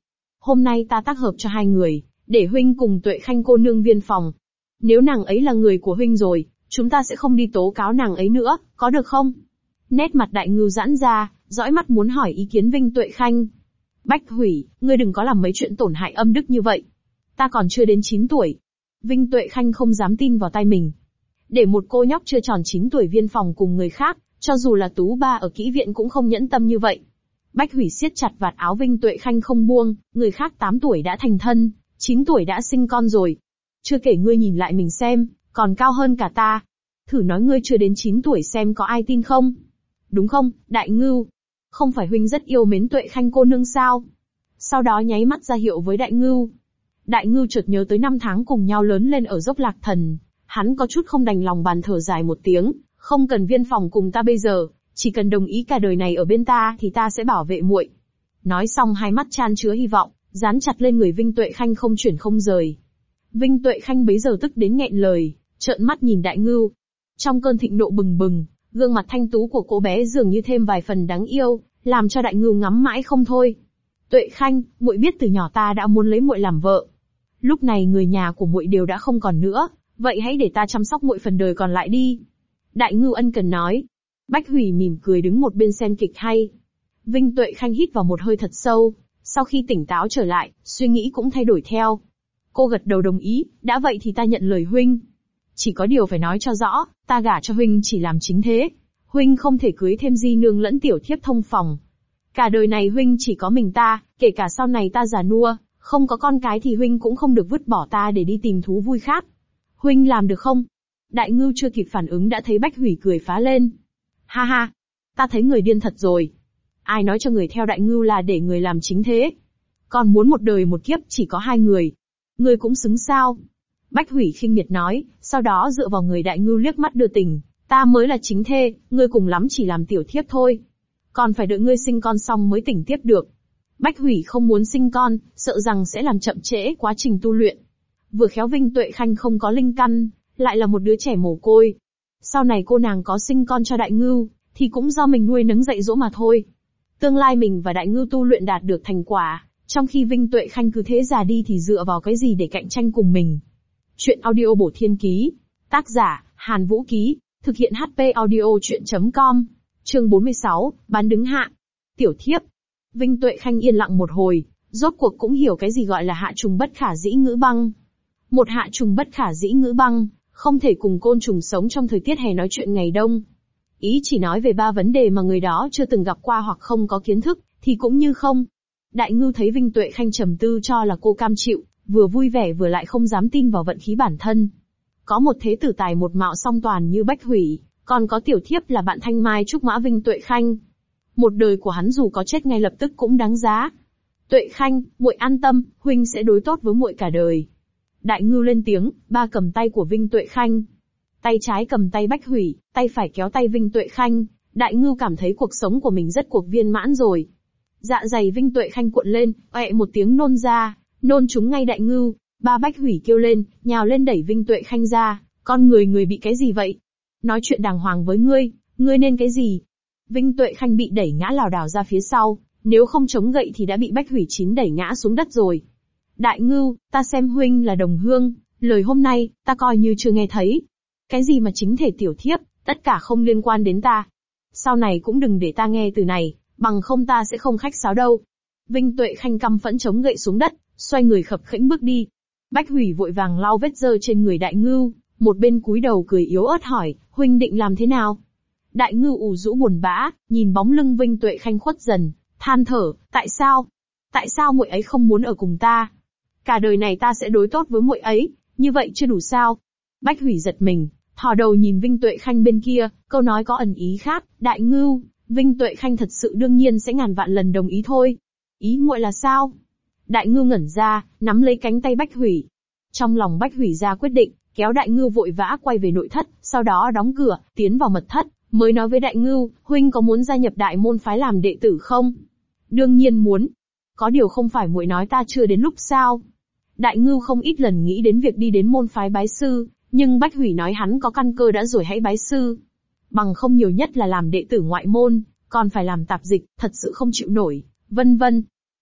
Hôm nay ta tác hợp cho hai người, để huynh cùng Tuệ Khanh cô nương viên phòng. Nếu nàng ấy là người của huynh rồi, chúng ta sẽ không đi tố cáo nàng ấy nữa, có được không? Nét mặt Đại Ngưu giãn ra, dõi mắt muốn hỏi ý kiến Vinh Tuệ Khanh. Bách Hủy, ngươi đừng có làm mấy chuyện tổn hại âm đức như vậy. Ta còn chưa đến 9 tuổi. Vinh Tuệ Khanh không dám tin vào tai mình. Để một cô nhóc chưa tròn 9 tuổi viên phòng cùng người khác, cho dù là Tú Ba ở kỹ viện cũng không nhẫn tâm như vậy. Bách Hủy siết chặt vạt áo Vinh Tuệ Khanh không buông, người khác 8 tuổi đã thành thân, 9 tuổi đã sinh con rồi. Chưa kể ngươi nhìn lại mình xem, còn cao hơn cả ta. Thử nói ngươi chưa đến 9 tuổi xem có ai tin không? Đúng không, Đại Ngưu? Không phải huynh rất yêu mến Tuệ Khanh cô nương sao? Sau đó nháy mắt ra hiệu với Đại Ngưu. Đại Ngưu chợt nhớ tới 5 tháng cùng nhau lớn lên ở dốc Lạc Thần. Hắn có chút không đành lòng bàn thở dài một tiếng, không cần viên phòng cùng ta bây giờ, chỉ cần đồng ý cả đời này ở bên ta thì ta sẽ bảo vệ muội. Nói xong hai mắt chan chứa hy vọng, dán chặt lên người Vinh Tuệ Khanh không chuyển không rời. Vinh Tuệ Khanh bấy giờ tức đến nghẹn lời, trợn mắt nhìn Đại Ngưu. Trong cơn thịnh nộ bừng bừng, gương mặt thanh tú của cô bé dường như thêm vài phần đáng yêu, làm cho Đại Ngưu ngắm mãi không thôi. Tuệ Khanh, muội biết từ nhỏ ta đã muốn lấy muội làm vợ. Lúc này người nhà của muội đều đã không còn nữa, vậy hãy để ta chăm sóc muội phần đời còn lại đi. Đại Ngưu ân cần nói. Bách Hủy mỉm cười đứng một bên xem kịch hay. Vinh Tuệ Khanh hít vào một hơi thật sâu, sau khi tỉnh táo trở lại, suy nghĩ cũng thay đổi theo. Cô gật đầu đồng ý, đã vậy thì ta nhận lời huynh. Chỉ có điều phải nói cho rõ, ta gả cho huynh chỉ làm chính thế. Huynh không thể cưới thêm di nương lẫn tiểu thiếp thông phòng. Cả đời này huynh chỉ có mình ta, kể cả sau này ta già nua, không có con cái thì huynh cũng không được vứt bỏ ta để đi tìm thú vui khác. Huynh làm được không? Đại Ngưu chưa kịp phản ứng đã thấy Bách Hủy cười phá lên. Ha ha, ta thấy người điên thật rồi. Ai nói cho người theo Đại Ngưu là để người làm chính thế? Còn muốn một đời một kiếp chỉ có hai người. Người cũng xứng sao? Bách Hủy khinh miệt nói, sau đó dựa vào người Đại Ngưu liếc mắt đưa tình. Ta mới là chính thê, ngươi cùng lắm chỉ làm tiểu thiếp thôi. Còn phải đợi ngươi sinh con xong mới tỉnh tiếp được. Bách Hủy không muốn sinh con, sợ rằng sẽ làm chậm trễ quá trình tu luyện. Vừa khéo Vinh Tuệ Khanh không có linh căn, lại là một đứa trẻ mồ côi. Sau này cô nàng có sinh con cho Đại Ngưu, thì cũng do mình nuôi nấng dạy dỗ mà thôi. Tương lai mình và Đại Ngưu tu luyện đạt được thành quả, trong khi Vinh Tuệ Khanh cứ thế già đi thì dựa vào cái gì để cạnh tranh cùng mình. Chuyện audio bổ thiên ký. Tác giả, Hàn Vũ Ký. Thực hiện HP audio chuyện.com. Chương 46, bán đứng hạ. Tiểu thiếp. Vinh Tuệ Khanh yên lặng một hồi, rốt cuộc cũng hiểu cái gì gọi là hạ trùng bất khả dĩ ngữ băng. Một hạ trùng bất khả dĩ ngữ băng, không thể cùng côn trùng sống trong thời tiết hè nói chuyện ngày đông. Ý chỉ nói về 3 vấn đề mà người đó chưa từng gặp qua hoặc không có kiến thức, thì cũng như không. Đại Ngưu thấy Vinh Tuệ Khanh trầm tư cho là cô cam chịu, vừa vui vẻ vừa lại không dám tin vào vận khí bản thân. Có một thế tử tài một mạo song toàn như Bách Hủy, còn có tiểu thiếp là bạn thanh mai trúc mã Vinh Tuệ Khanh. Một đời của hắn dù có chết ngay lập tức cũng đáng giá. Tuệ Khanh, muội an tâm, huynh sẽ đối tốt với muội cả đời. Đại Ngưu lên tiếng, ba cầm tay của Vinh Tuệ Khanh. Tay trái cầm tay Bách Hủy, tay phải kéo tay Vinh Tuệ Khanh. Đại Ngưu cảm thấy cuộc sống của mình rất cuộc viên mãn rồi. Dạ dày Vinh Tuệ Khanh cuộn lên, oẹ một tiếng nôn ra, nôn trúng ngay Đại Ngưu. Ba Bách Hủy kêu lên, nhào lên đẩy Vinh Tuệ Khanh ra. Con người bị cái gì vậy? Nói chuyện đàng hoàng với ngươi nên cái gì? Vinh Tuệ Khanh bị đẩy ngã lảo đảo ra phía sau, nếu không chống gậy thì đã bị Bách Hủy chín đẩy ngã xuống đất rồi. Đại Ngưu, ta xem huynh là đồng hương, lời hôm nay, ta coi như chưa nghe thấy. Cái gì mà chính thể tiểu thiếp, tất cả không liên quan đến ta. Sau này cũng đừng để ta nghe từ này, bằng không ta sẽ không khách sáo đâu. Vinh Tuệ Khanh căm phẫn chống gậy xuống đất, xoay người khập khiễng bước đi. Bách Hủy vội vàng lau vết dơ trên người Đại Ngưu, một bên cúi đầu cười yếu ớt hỏi, huynh định làm thế nào? Đại Ngưu ủ rũ buồn bã, nhìn bóng lưng Vinh Tuệ Khanh khuất dần, than thở, tại sao? Tại sao muội ấy không muốn ở cùng ta? Cả đời này ta sẽ đối tốt với muội ấy, như vậy chưa đủ sao? Bách Hủy giật mình, thò đầu nhìn Vinh Tuệ Khanh bên kia, câu nói có ẩn ý khác, Đại Ngưu, Vinh Tuệ Khanh thật sự đương nhiên sẽ ngàn vạn lần đồng ý thôi. Ý muội là sao? Đại Ngưu ngẩn ra, nắm lấy cánh tay Bách Hủy. Trong lòng Bách Hủy ra quyết định, kéo Đại Ngưu vội vã quay về nội thất, sau đó đóng cửa, tiến vào mật thất, mới nói với Đại Ngưu, huynh có muốn gia nhập đại môn phái làm đệ tử không? Đương nhiên muốn. Có điều không phải muội nói ta chưa đến lúc sao? Đại Ngưu không ít lần nghĩ đến việc đi đến môn phái bái sư, nhưng Bách Hủy nói hắn có căn cơ đã rồi hãy bái sư. Bằng không nhiều nhất là làm đệ tử ngoại môn, còn phải làm tạp dịch, thật sự không chịu nổi, vân vân.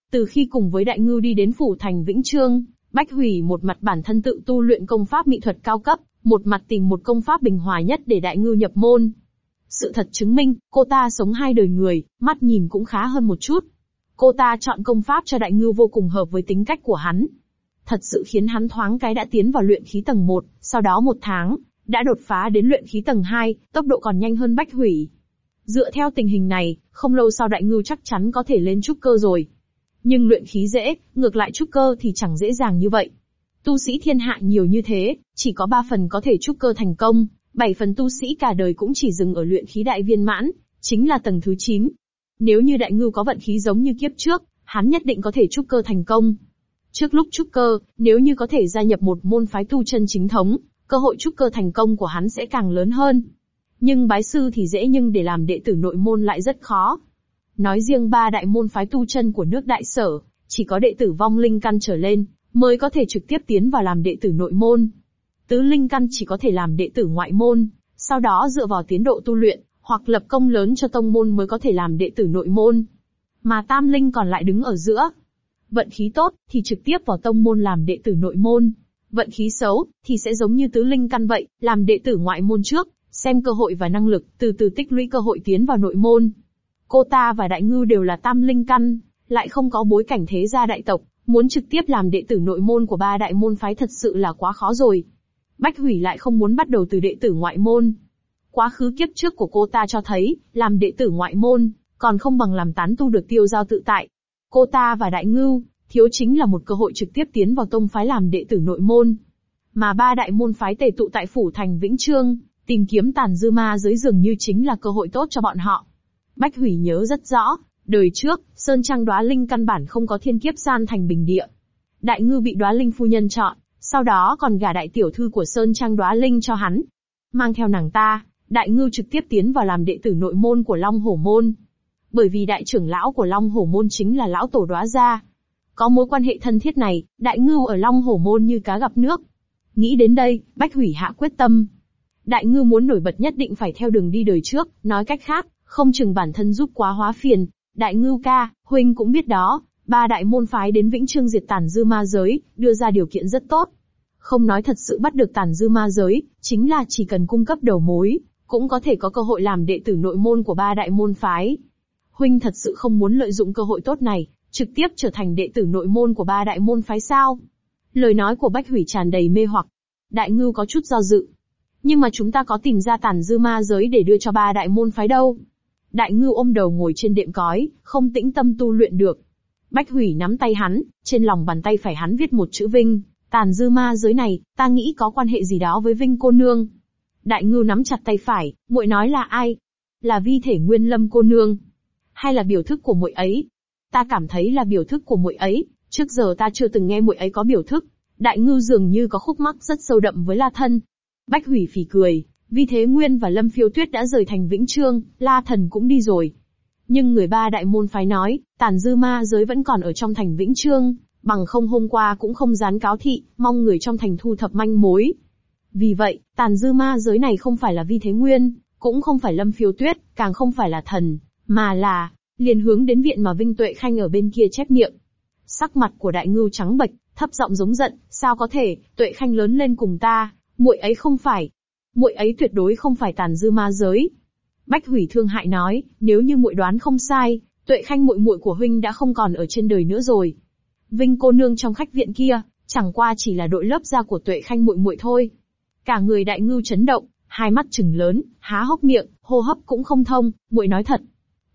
Từ khi cùng với Đại Ngưu đi đến phủ thành Vĩnh Chương, Bách Hủy một mặt bản thân tự tu luyện công pháp mỹ thuật cao cấp, một mặt tìm một công pháp bình hòa nhất để Đại Ngưu nhập môn. Sự thật chứng minh, cô ta sống 2 đời người, mắt nhìn cũng khá hơn một chút. Cô ta chọn công pháp cho Đại Ngưu vô cùng hợp với tính cách của hắn. Thật sự khiến hắn thoáng cái đã tiến vào luyện khí tầng 1, sau đó 1 tháng, đã đột phá đến luyện khí tầng 2, tốc độ còn nhanh hơn Bách Hủy. Dựa theo tình hình này, không lâu sau Đại Ngưu chắc chắn có thể lên trúc cơ rồi. Nhưng luyện khí dễ, ngược lại trúc cơ thì chẳng dễ dàng như vậy. Tu sĩ thiên hạ nhiều như thế, chỉ có 3 phần có thể trúc cơ thành công, 7 phần tu sĩ cả đời cũng chỉ dừng ở luyện khí đại viên mãn, chính là tầng thứ 9. Nếu như Đại Ngưu có vận khí giống như kiếp trước, hắn nhất định có thể trúc cơ thành công. Trước lúc trúc cơ, nếu như có thể gia nhập một môn phái tu chân chính thống, cơ hội trúc cơ thành công của hắn sẽ càng lớn hơn. Nhưng bái sư thì dễ nhưng để làm đệ tử nội môn lại rất khó. Nói riêng 3 đại môn phái tu chân của nước Đại Sở, chỉ có đệ tử vong linh căn trở lên, mới có thể trực tiếp tiến vào làm đệ tử nội môn. Tứ linh căn chỉ có thể làm đệ tử ngoại môn, sau đó dựa vào tiến độ tu luyện, hoặc lập công lớn cho tông môn mới có thể làm đệ tử nội môn. Mà tam linh còn lại đứng ở giữa. Vận khí tốt, thì trực tiếp vào tông môn làm đệ tử nội môn. Vận khí xấu, thì sẽ giống như tứ linh căn vậy, làm đệ tử ngoại môn trước, xem cơ hội và năng lực, từ từ tích lũy cơ hội tiến vào nội môn. Cô ta và Đại Ngưu đều là tam linh căn, lại không có bối cảnh thế gia đại tộc, muốn trực tiếp làm đệ tử nội môn của 3 đại môn phái thật sự là quá khó rồi. Bách Hủy lại không muốn bắt đầu từ đệ tử ngoại môn. Quá khứ kiếp trước của cô ta cho thấy, làm đệ tử ngoại môn, còn không bằng làm tán tu được tiêu dao tự tại. Cô ta và Đại Ngưu, thiếu chính là một cơ hội trực tiếp tiến vào tông phái làm đệ tử nội môn. Mà 3 đại môn phái tề tụ tại phủ thành Vĩnh Chương, tìm kiếm tàn dư ma giới dường như chính là cơ hội tốt cho bọn họ. Bách Hủy nhớ rất rõ, đời trước, Sơn Trang Đóa Linh căn bản không có thiên kiếp san thành bình địa. Đại Ngưu bị Đóa Linh phu nhân chọn, sau đó còn gả đại tiểu thư của Sơn Trang Đóa Linh cho hắn. Mang theo nàng ta, Đại Ngưu trực tiếp tiến vào làm đệ tử nội môn của Long Hổ Môn. Bởi vì đại trưởng lão của Long Hổ Môn chính là lão tổ Đóa gia. Có mối quan hệ thân thiết này, Đại Ngưu ở Long Hổ Môn như cá gặp nước. Nghĩ đến đây, Bách Hủy hạ quyết tâm. Đại Ngưu muốn nổi bật nhất định phải theo đường đi đời trước, nói cách khác, không chừng bản thân giúp quá hóa phiền. Đại Ngưu ca, huynh cũng biết đó, 3 đại môn phái đến Vĩnh Chương diệt tàn dư ma giới, đưa ra điều kiện rất tốt. Không nói thật sự bắt được tàn dư ma giới, chính là chỉ cần cung cấp đầu mối, cũng có thể có cơ hội làm đệ tử nội môn của 3 đại môn phái. Huynh thật sự không muốn lợi dụng cơ hội tốt này, trực tiếp trở thành đệ tử nội môn của 3 đại môn phái sao? Lời nói của Bách Hủy tràn đầy mê hoặc. Đại Ngưu có chút do dự. Nhưng mà chúng ta có tìm ra tàn dư ma giới để đưa cho 3 đại môn phái đâu. Đại Ngưu ôm đầu ngồi trên đệm cói, không tĩnh tâm tu luyện được. Bách Hủy nắm tay hắn, trên lòng bàn tay phải hắn viết một chữ Vinh. Tàn dư ma giới này, ta nghĩ có quan hệ gì đó với Vinh cô nương. Đại Ngưu nắm chặt tay phải, muội nói là ai? Là Vi Thể Nguyên Lâm cô nương? Hay là biểu thức của muội ấy? Ta cảm thấy là biểu thức của muội ấy, trước giờ ta chưa từng nghe muội ấy có biểu thức. Đại Ngưu dường như có khúc mắc rất sâu đậm với La Thân. Bách Hủy phì cười, Vi Thế Nguyên và Lâm Phiêu Tuyết đã rời thành Vĩnh Chương, La Thần cũng đi rồi. Nhưng người 3 đại môn phái nói, tàn dư ma giới vẫn còn ở trong thành Vĩnh Chương, bằng không hôm qua cũng không dán cáo thị, mong người trong thành thu thập manh mối. Vì vậy, tàn dư ma giới này không phải là Vi Thế Nguyên, cũng không phải Lâm Phiêu Tuyết, càng không phải là thần, mà là, liền hướng đến viện mà Vinh Tuệ Khanh ở bên kia chép miệng. Sắc mặt của Đại Ngưu trắng bệch, thấp giọng giống giận, sao có thể, Tuệ Khanh lớn lên cùng ta, muội ấy không phải. Muội ấy tuyệt đối không phải tàn dư ma giới. Bách Hủy thương hại nói, nếu như muội đoán không sai, Tuệ Khanh muội muội của huynh đã không còn ở trên đời nữa rồi. Vinh cô nương trong khách viện kia, chẳng qua chỉ là đội lớp da của Tuệ Khanh muội muội thôi. Cả người Đại Ngưu chấn động, hai mắt trừng lớn, há hốc miệng, hô hấp cũng không thông, muội nói thật.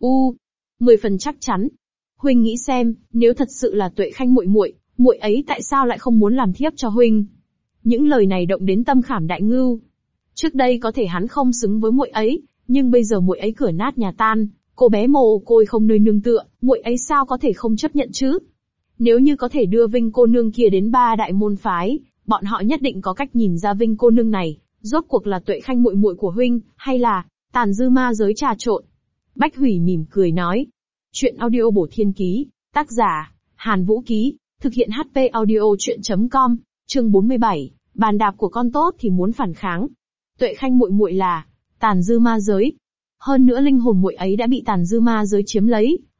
10 phần chắc chắn. Huynh nghĩ xem, nếu thật sự là Tuệ Khanh muội muội, muội ấy tại sao lại không muốn làm thiếp cho huynh? Những lời này động đến tâm khảm Đại Ngưu. Trước đây có thể hắn không xứng với muội ấy, nhưng bây giờ muội ấy cửa nát nhà tan, cô bé mồ côi không nơi nương tựa, muội ấy sao có thể không chấp nhận chứ? Nếu như có thể đưa Vinh cô nương kia đến 3 đại môn phái, bọn họ nhất định có cách nhìn ra Vinh cô nương này, rốt cuộc là Tuệ Khanh muội muội của huynh, hay là tàn dư ma giới trà trộn. Bách Hủy mỉm cười nói. Chuyện audio bổ thiên ký, tác giả, Hàn Vũ Ký, thực hiện HP audio chuyện.com, chương 47, bàn đạp của con tốt thì muốn phản kháng. Tuệ Khanh muội muội là tàn dư ma giới. Hơn nữa linh hồn muội ấy đã bị tàn dư ma giới chiếm lấy,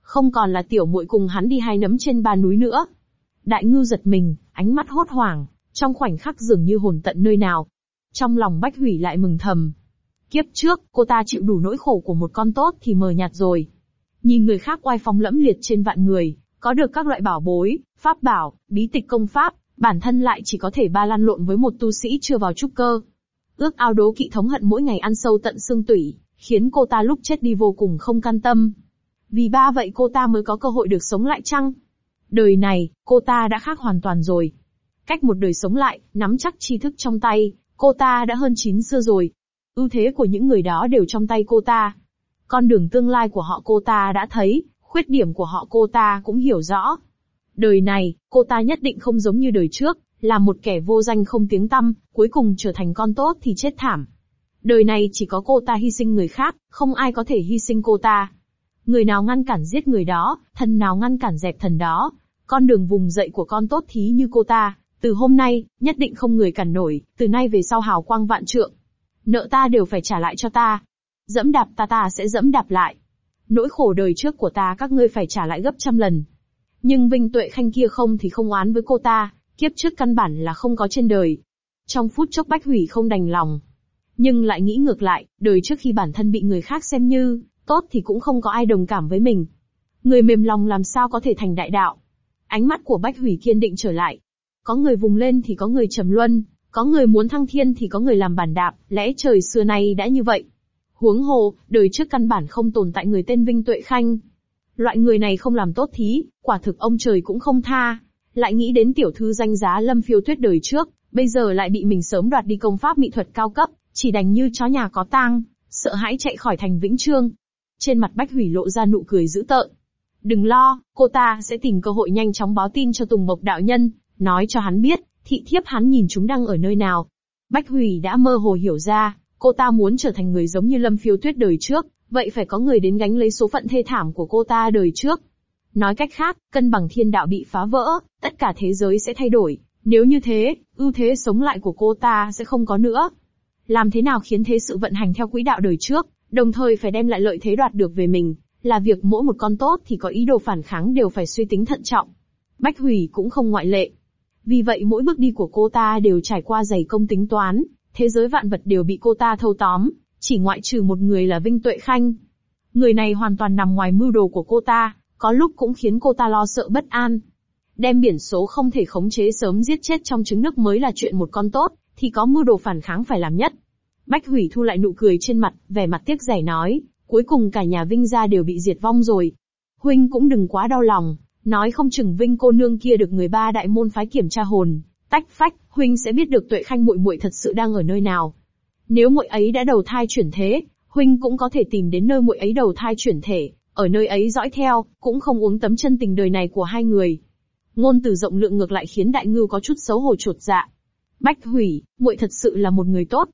không còn là tiểu muội cùng hắn đi hái nấm trên ba núi nữa. Đại ngưu giật mình, ánh mắt hốt hoảng, trong khoảnh khắc dường như hồn tận nơi nào. Trong lòng Bách Hủy lại mừng thầm. Kiếp trước, cô ta chịu đủ nỗi khổ của một con tốt thì mờ nhạt rồi. Nhìn người khác oai phong lẫm liệt trên vạn người, có được các loại bảo bối, pháp bảo, bí tịch công pháp, bản thân lại chỉ có thể ba lăn lộn với một tu sĩ chưa vào trúc cơ. Ước ao đố kỵ thống hận mỗi ngày ăn sâu tận xương tủy, khiến cô ta lúc chết đi vô cùng không can tâm. Vì ba vậy cô ta mới có cơ hội được sống lại chăng? Đời này, cô ta đã khác hoàn toàn rồi. Cách một đời sống lại, nắm chắc tri thức trong tay, cô ta đã hơn 9 xưa rồi. Ưu thế của những người đó đều trong tay cô ta. Con đường tương lai của họ cô ta đã thấy, khuyết điểm của họ cô ta cũng hiểu rõ. Đời này, cô ta nhất định không giống như đời trước, là một kẻ vô danh không tiếng tăm, cuối cùng trở thành con tốt thì chết thảm. Đời này chỉ có cô ta hy sinh người khác, không ai có thể hy sinh cô ta. Người nào ngăn cản giết người đó, thần nào ngăn cản dẹp thần đó. Con đường vùng dậy của con tốt thí như cô ta, từ hôm nay, nhất định không người cản nổi, từ nay về sau hào quang vạn trượng. Nợ ta đều phải trả lại cho ta. Dẫm đạp ta sẽ dẫm đạp lại. Nỗi khổ đời trước của ta các ngươi phải trả lại gấp trăm lần. Nhưng Vinh Tuệ Khanh kia không thì không oán với cô ta, kiếp trước căn bản là không có trên đời. Trong phút chốc Bách Hủy không đành lòng. Nhưng lại nghĩ ngược lại, đời trước khi bản thân bị người khác xem như tốt thì cũng không có ai đồng cảm với mình. Người mềm lòng làm sao có thể thành đại đạo. Ánh mắt của Bách Hủy kiên định trở lại. Có người vùng lên thì có người trầm luân, có người muốn thăng thiên thì có người làm bàn đạp, lẽ trời xưa nay đã như vậy. Huống hồ, đời trước căn bản không tồn tại người tên Vinh Tuệ Khanh. Loại người này không làm tốt thí, quả thực ông trời cũng không tha. Lại nghĩ đến tiểu thư danh giá Lâm Phiêu Tuyết đời trước, bây giờ lại bị mình sớm đoạt đi công pháp mỹ thuật cao cấp, chỉ đành như chó nhà có tang, sợ hãi chạy khỏi thành Vĩnh Trương. Trên mặt Bách Hủy lộ ra nụ cười dữ tợn. Đừng lo, cô ta sẽ tìm cơ hội nhanh chóng báo tin cho Tùng Mộc đạo nhân, nói cho hắn biết, thị thiếp hắn nhìn chúng đang ở nơi nào. Bách Hủy đã mơ hồ hiểu ra, cô ta muốn trở thành người giống như Lâm Phiêu Tuyết đời trước, vậy phải có người đến gánh lấy số phận thê thảm của cô ta đời trước. Nói cách khác, cân bằng thiên đạo bị phá vỡ, tất cả thế giới sẽ thay đổi. Nếu như thế, ưu thế sống lại của cô ta sẽ không có nữa. Làm thế nào khiến thế sự vận hành theo quỹ đạo đời trước, đồng thời phải đem lại lợi thế đoạt được về mình, là việc mỗi một con tốt thì có ý đồ phản kháng đều phải suy tính thận trọng. Bách Hủy cũng không ngoại lệ. Vì vậy mỗi bước đi của cô ta đều trải qua dày công tính toán, thế giới vạn vật đều bị cô ta thâu tóm, chỉ ngoại trừ một người là Vinh Tuệ Khanh. Người này hoàn toàn nằm ngoài mưu đồ của cô ta, có lúc cũng khiến cô ta lo sợ bất an. Đem biển số không thể khống chế sớm giết chết trong trứng nước mới là chuyện một con tốt, thì có mưu đồ phản kháng phải làm nhất. Bách Hủy thu lại nụ cười trên mặt, vẻ mặt tiếc rẻ nói, cuối cùng cả nhà Vinh gia đều bị diệt vong rồi. Huynh cũng đừng quá đau lòng, nói không chừng Vinh cô nương kia được người ba đại môn phái kiểm tra hồn, tách phách, huynh sẽ biết được Tuệ Khanh muội muội thật sự đang ở nơi nào. Nếu muội ấy đã đầu thai chuyển thế, huynh cũng có thể tìm đến nơi muội ấy đầu thai chuyển thể, ở nơi ấy dõi theo, cũng không uống tấm chân tình đời này của hai người. Ngôn từ rộng lượng ngược lại khiến Đại Ngưu có chút xấu hổ chột dạ. Bách Hủy, muội thật sự là một người tốt.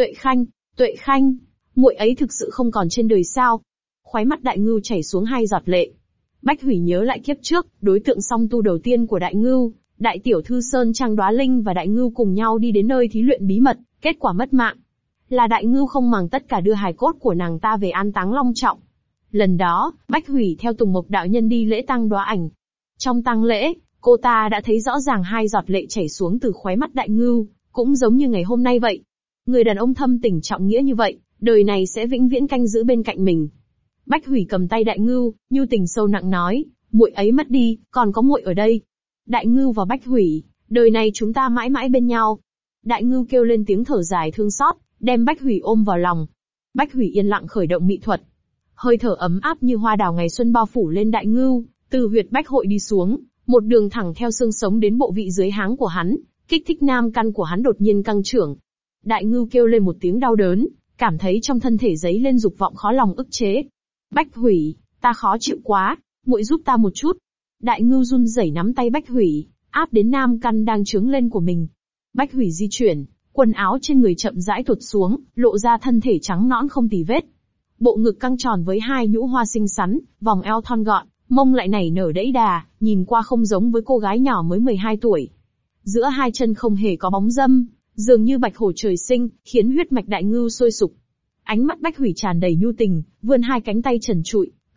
Tuệ Khanh, muội ấy thực sự không còn trên đời sao? Khóe mắt Đại Ngưu chảy xuống hai giọt lệ. Bách Hủy nhớ lại kiếp trước, đối tượng song tu đầu tiên của Đại Ngưu, Đại tiểu thư Sơn Trang Đóa Linh và Đại Ngưu cùng nhau đi đến nơi thí luyện bí mật, kết quả mất mạng. Là Đại Ngưu không màng tất cả đưa hài cốt của nàng ta về an táng long trọng. Lần đó, Bách Hủy theo Tùng Mộc đạo nhân đi lễ tang Đóa Ảnh. Trong tang lễ, cô ta đã thấy rõ ràng hai giọt lệ chảy xuống từ khóe mắt Đại Ngưu, cũng giống như ngày hôm nay vậy. Người đàn ông thâm tình trọng nghĩa như vậy, đời này sẽ vĩnh viễn canh giữ bên cạnh mình. Bách Hủy cầm tay Đại Ngưu, nhu tình sâu nặng nói, muội ấy mất đi, còn có muội ở đây. Đại Ngưu và Bách Hủy, đời này chúng ta mãi mãi bên nhau. Đại Ngưu kêu lên tiếng thở dài thương xót, đem Bách Hủy ôm vào lòng. Bách Hủy yên lặng khởi động mỹ thuật. Hơi thở ấm áp như hoa đào ngày xuân bao phủ lên Đại Ngưu, từ huyệt bách hội đi xuống, một đường thẳng theo xương sống đến bộ vị dưới háng của hắn, kích thích nam căn của hắn đột nhiên căng trưởng. Đại Ngưu kêu lên một tiếng đau đớn, cảm thấy trong thân thể dấy lên dục vọng khó lòng ức chế. Bách Hủy, ta khó chịu quá, muội giúp ta một chút. Đại Ngưu run rẩy nắm tay Bách Hủy, áp đến nam căn đang trướng lên của mình. Bách Hủy di chuyển, quần áo trên người chậm rãi tuột xuống, lộ ra thân thể trắng nõn không tì vết. Bộ ngực căng tròn với hai nhũ hoa xinh xắn, vòng eo thon gọn, mông lại nảy nở đẫy đà, nhìn qua không giống với cô gái nhỏ mới 12 tuổi. Giữa hai chân không hề có bóng dâm, dường như bạch hổ trời sinh, khiến huyết mạch Đại Ngưu sôi sục. Ánh mắt Bách Hủy tràn đầy nhu tình, vươn hai cánh tay trần trụi,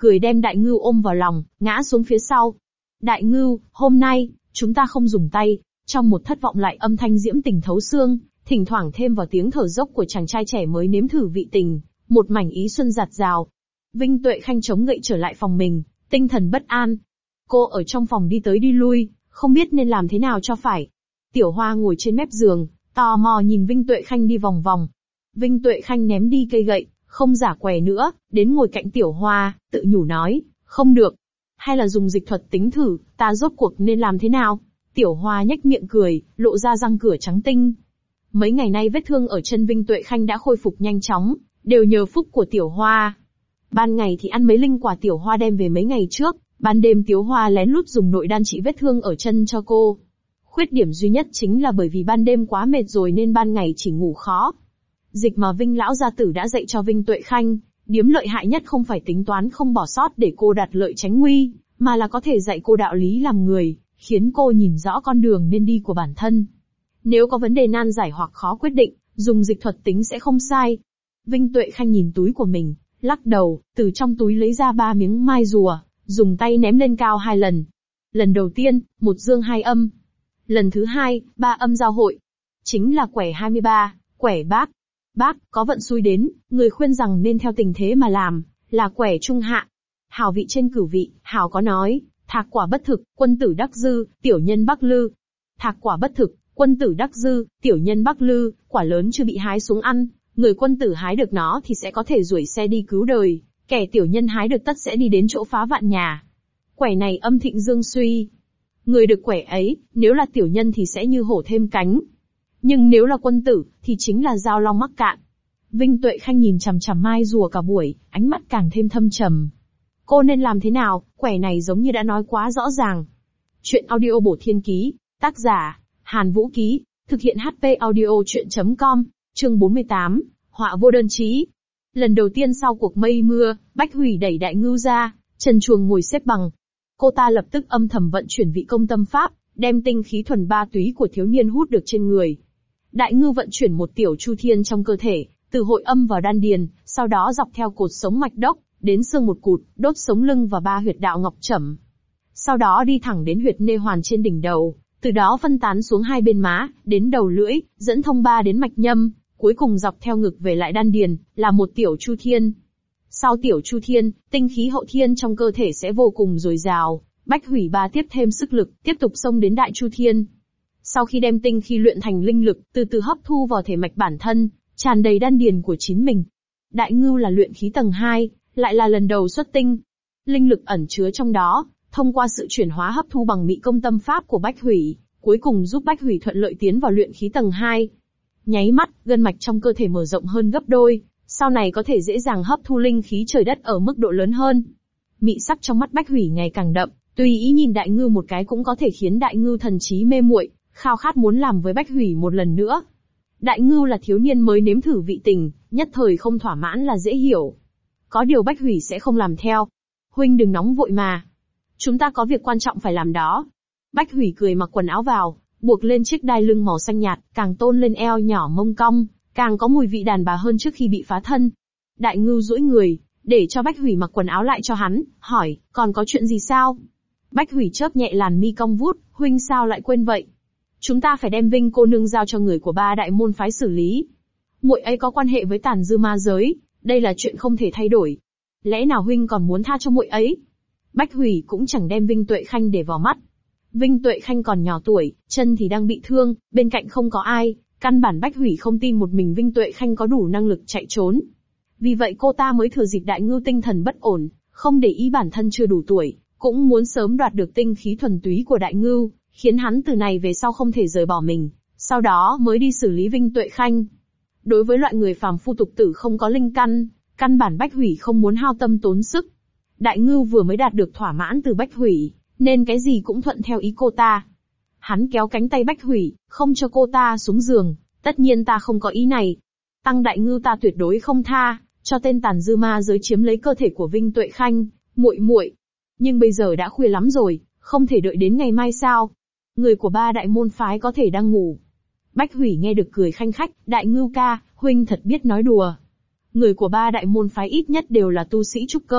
cười đem Đại Ngưu ôm vào lòng, ngã xuống phía sau. Đại Ngưu, hôm nay, chúng ta không dùng tay. Trong một thất vọng lại âm thanh diễm tình thấu xương, thỉnh thoảng thêm vào tiếng thở dốc của chàng trai trẻ mới nếm thử vị tình, một mảnh ý xuân dạt dào. Vinh Tuệ Khanh chống gậy trở lại phòng mình, tinh thần bất an. Cô ở trong phòng đi tới đi lui, không biết nên làm thế nào cho phải. Tiểu Hoa ngồi trên mép giường, tò mò nhìn Vinh Tuệ Khanh đi vòng vòng. Vinh Tuệ Khanh ném đi cây gậy, không giả què nữa, đến ngồi cạnh Tiểu Hoa, tự nhủ nói, không được. Hay là dùng dịch thuật tính thử, ta rốt cuộc nên làm thế nào? Tiểu Hoa nhếch miệng cười, lộ ra răng cửa trắng tinh. Mấy ngày nay vết thương ở chân Vinh Tuệ Khanh đã khôi phục nhanh chóng, đều nhờ phúc của Tiểu Hoa. Ban ngày thì ăn mấy linh quả Tiểu Hoa đem về mấy ngày trước, ban đêm Tiểu Hoa lén lút dùng nội đan trị vết thương ở chân cho cô. Khuyết điểm duy nhất chính là bởi vì ban đêm quá mệt rồi nên ban ngày chỉ ngủ khó. Dịch mà Vinh lão gia tử đã dạy cho Vinh Tuệ Khanh, điếm lợi hại nhất không phải tính toán không bỏ sót để cô đạt lợi tránh nguy, mà là có thể dạy cô đạo lý làm người, khiến cô nhìn rõ con đường nên đi của bản thân. Nếu có vấn đề nan giải hoặc khó quyết định, dùng dịch thuật tính sẽ không sai. Vinh Tuệ Khanh nhìn túi của mình, lắc đầu, từ trong túi lấy ra 3 miếng mai rùa, dùng tay ném lên cao 2 lần. Lần đầu tiên, 1 dương 2 âm. Lần thứ 2, 3 âm giao hội. Chính là quẻ 23, quẻ bác. Bác, có vận xui đến, người khuyên rằng nên theo tình thế mà làm, là quẻ trung hạ. Hào vị trên cửu vị, Hào có nói, thạc quả bất thực, quân tử đắc dư, tiểu nhân bắc lư. Thạc quả bất thực, quân tử đắc dư, tiểu nhân bắc lư, quả lớn chưa bị hái xuống ăn, người quân tử hái được nó thì sẽ có thể duỗi xe đi cứu đời, kẻ tiểu nhân hái được tất sẽ đi đến chỗ phá vạn nhà. Quẻ này âm thịnh dương suy. Người được quẻ ấy, nếu là tiểu nhân thì sẽ như hổ thêm cánh. Nhưng nếu là quân tử, thì chính là dao long mắc cạn. Vinh Tuệ Khanh nhìn chằm chằm mai rùa cả buổi, ánh mắt càng thêm thâm trầm. Cô nên làm thế nào, quẻ này giống như đã nói quá rõ ràng. Chuyện audio bổ thiên ký, tác giả, Hàn Vũ Ký, thực hiện HP audio chuyện.com, chương 48, họa vô đơn chí. Lần đầu tiên sau cuộc mây mưa, Bách Hủy đẩy Đại Ngưu ra, trần truồng ngồi xếp bằng. Cô ta lập tức âm thầm vận chuyển vị công tâm pháp, đem tinh khí thuần ba túy của thiếu niên hút được trên người. Đại Ngưu vận chuyển một tiểu chu thiên trong cơ thể, từ hội âm vào đan điền, sau đó dọc theo cột sống mạch đốc, đến xương một cụt, đốt sống lưng và 3 huyệt đạo ngọc trẩm. Sau đó đi thẳng đến huyệt nê hoàn trên đỉnh đầu, từ đó phân tán xuống 2 bên má, đến đầu lưỡi, dẫn thông 3 đến mạch nhâm, cuối cùng dọc theo ngực về lại đan điền, là một tiểu chu thiên. Sau tiểu chu thiên, tinh khí hậu thiên trong cơ thể sẽ vô cùng dồi dào, Bách Hủy Ba tiếp thêm sức lực, tiếp tục xông đến đại chu thiên. Sau khi đem tinh khí luyện thành linh lực, từ từ hấp thu vào thể mạch bản thân, tràn đầy đan điền của chính mình. Đại Ngưu là luyện khí tầng 2, lại là lần đầu xuất tinh. Linh lực ẩn chứa trong đó, thông qua sự chuyển hóa hấp thu bằng mị công tâm pháp của Bách Hủy, cuối cùng giúp Bách Hủy thuận lợi tiến vào luyện khí tầng 2. Nháy mắt, gân mạch trong cơ thể mở rộng hơn gấp đôi, sau này có thể dễ dàng hấp thu linh khí trời đất ở mức độ lớn hơn. Mị sắc trong mắt Bách Hủy ngày càng đậm, tùy ý nhìn Đại Ngưu một cái cũng có thể khiến Đại Ngưu thần trí mê muội, khao khát muốn làm với Bách Hủy một lần nữa. Đại Ngưu là thiếu niên mới nếm thử vị tình, nhất thời không thỏa mãn là dễ hiểu. Có điều Bách Hủy sẽ không làm theo. Huynh đừng nóng vội mà. Chúng ta có việc quan trọng phải làm đó. Bách Hủy cười mặc quần áo vào, buộc lên chiếc đai lưng màu xanh nhạt, càng tôn lên eo nhỏ mông cong, càng có mùi vị đàn bà hơn trước khi bị phá thân. Đại Ngưu duỗi người, để cho Bách Hủy mặc quần áo lại cho hắn, hỏi, còn có chuyện gì sao? Bách Hủy chớp nhẹ làn mi cong vút, huynh sao lại quên vậy? Chúng ta phải đem Vinh cô nương giao cho người của 3 đại môn phái xử lý. Muội ấy có quan hệ với tàn dư ma giới, đây là chuyện không thể thay đổi. Lẽ nào huynh còn muốn tha cho muội ấy? Bách Hủy cũng chẳng đem Vinh Tuệ Khanh để vào mắt. Vinh Tuệ Khanh còn nhỏ tuổi, chân thì đang bị thương, bên cạnh không có ai, căn bản Bách Hủy không tin một mình Vinh Tuệ Khanh có đủ năng lực chạy trốn. Vì vậy cô ta mới thừa dịp Đại Ngưu tinh thần bất ổn, không để ý bản thân chưa đủ tuổi, cũng muốn sớm đoạt được tinh khí thuần túy của Đại Ngưu, khiến hắn từ này về sau không thể rời bỏ mình, sau đó mới đi xử lý Vinh Tuệ Khanh. Đối với loại người phàm phu tục tử không có linh căn, căn bản Bách Hủy không muốn hao tâm tốn sức. Đại Ngưu vừa mới đạt được thỏa mãn từ Bách Hủy, nên cái gì cũng thuận theo ý cô ta. Hắn kéo cánh tay Bách Hủy, không cho cô ta xuống giường, tất nhiên ta không có ý này. Tăng Đại Ngưu ta tuyệt đối không tha, cho tên tàn dư ma giới chiếm lấy cơ thể của Vinh Tuệ Khanh, muội. Nhưng bây giờ đã khuya lắm rồi, không thể đợi đến ngày mai sao? Người của 3 đại môn phái có thể đang ngủ. Bách Hủy nghe được cười khanh khách, Đại Ngưu ca, huynh thật biết nói đùa. Người của 3 đại môn phái ít nhất đều là tu sĩ trúc cơ,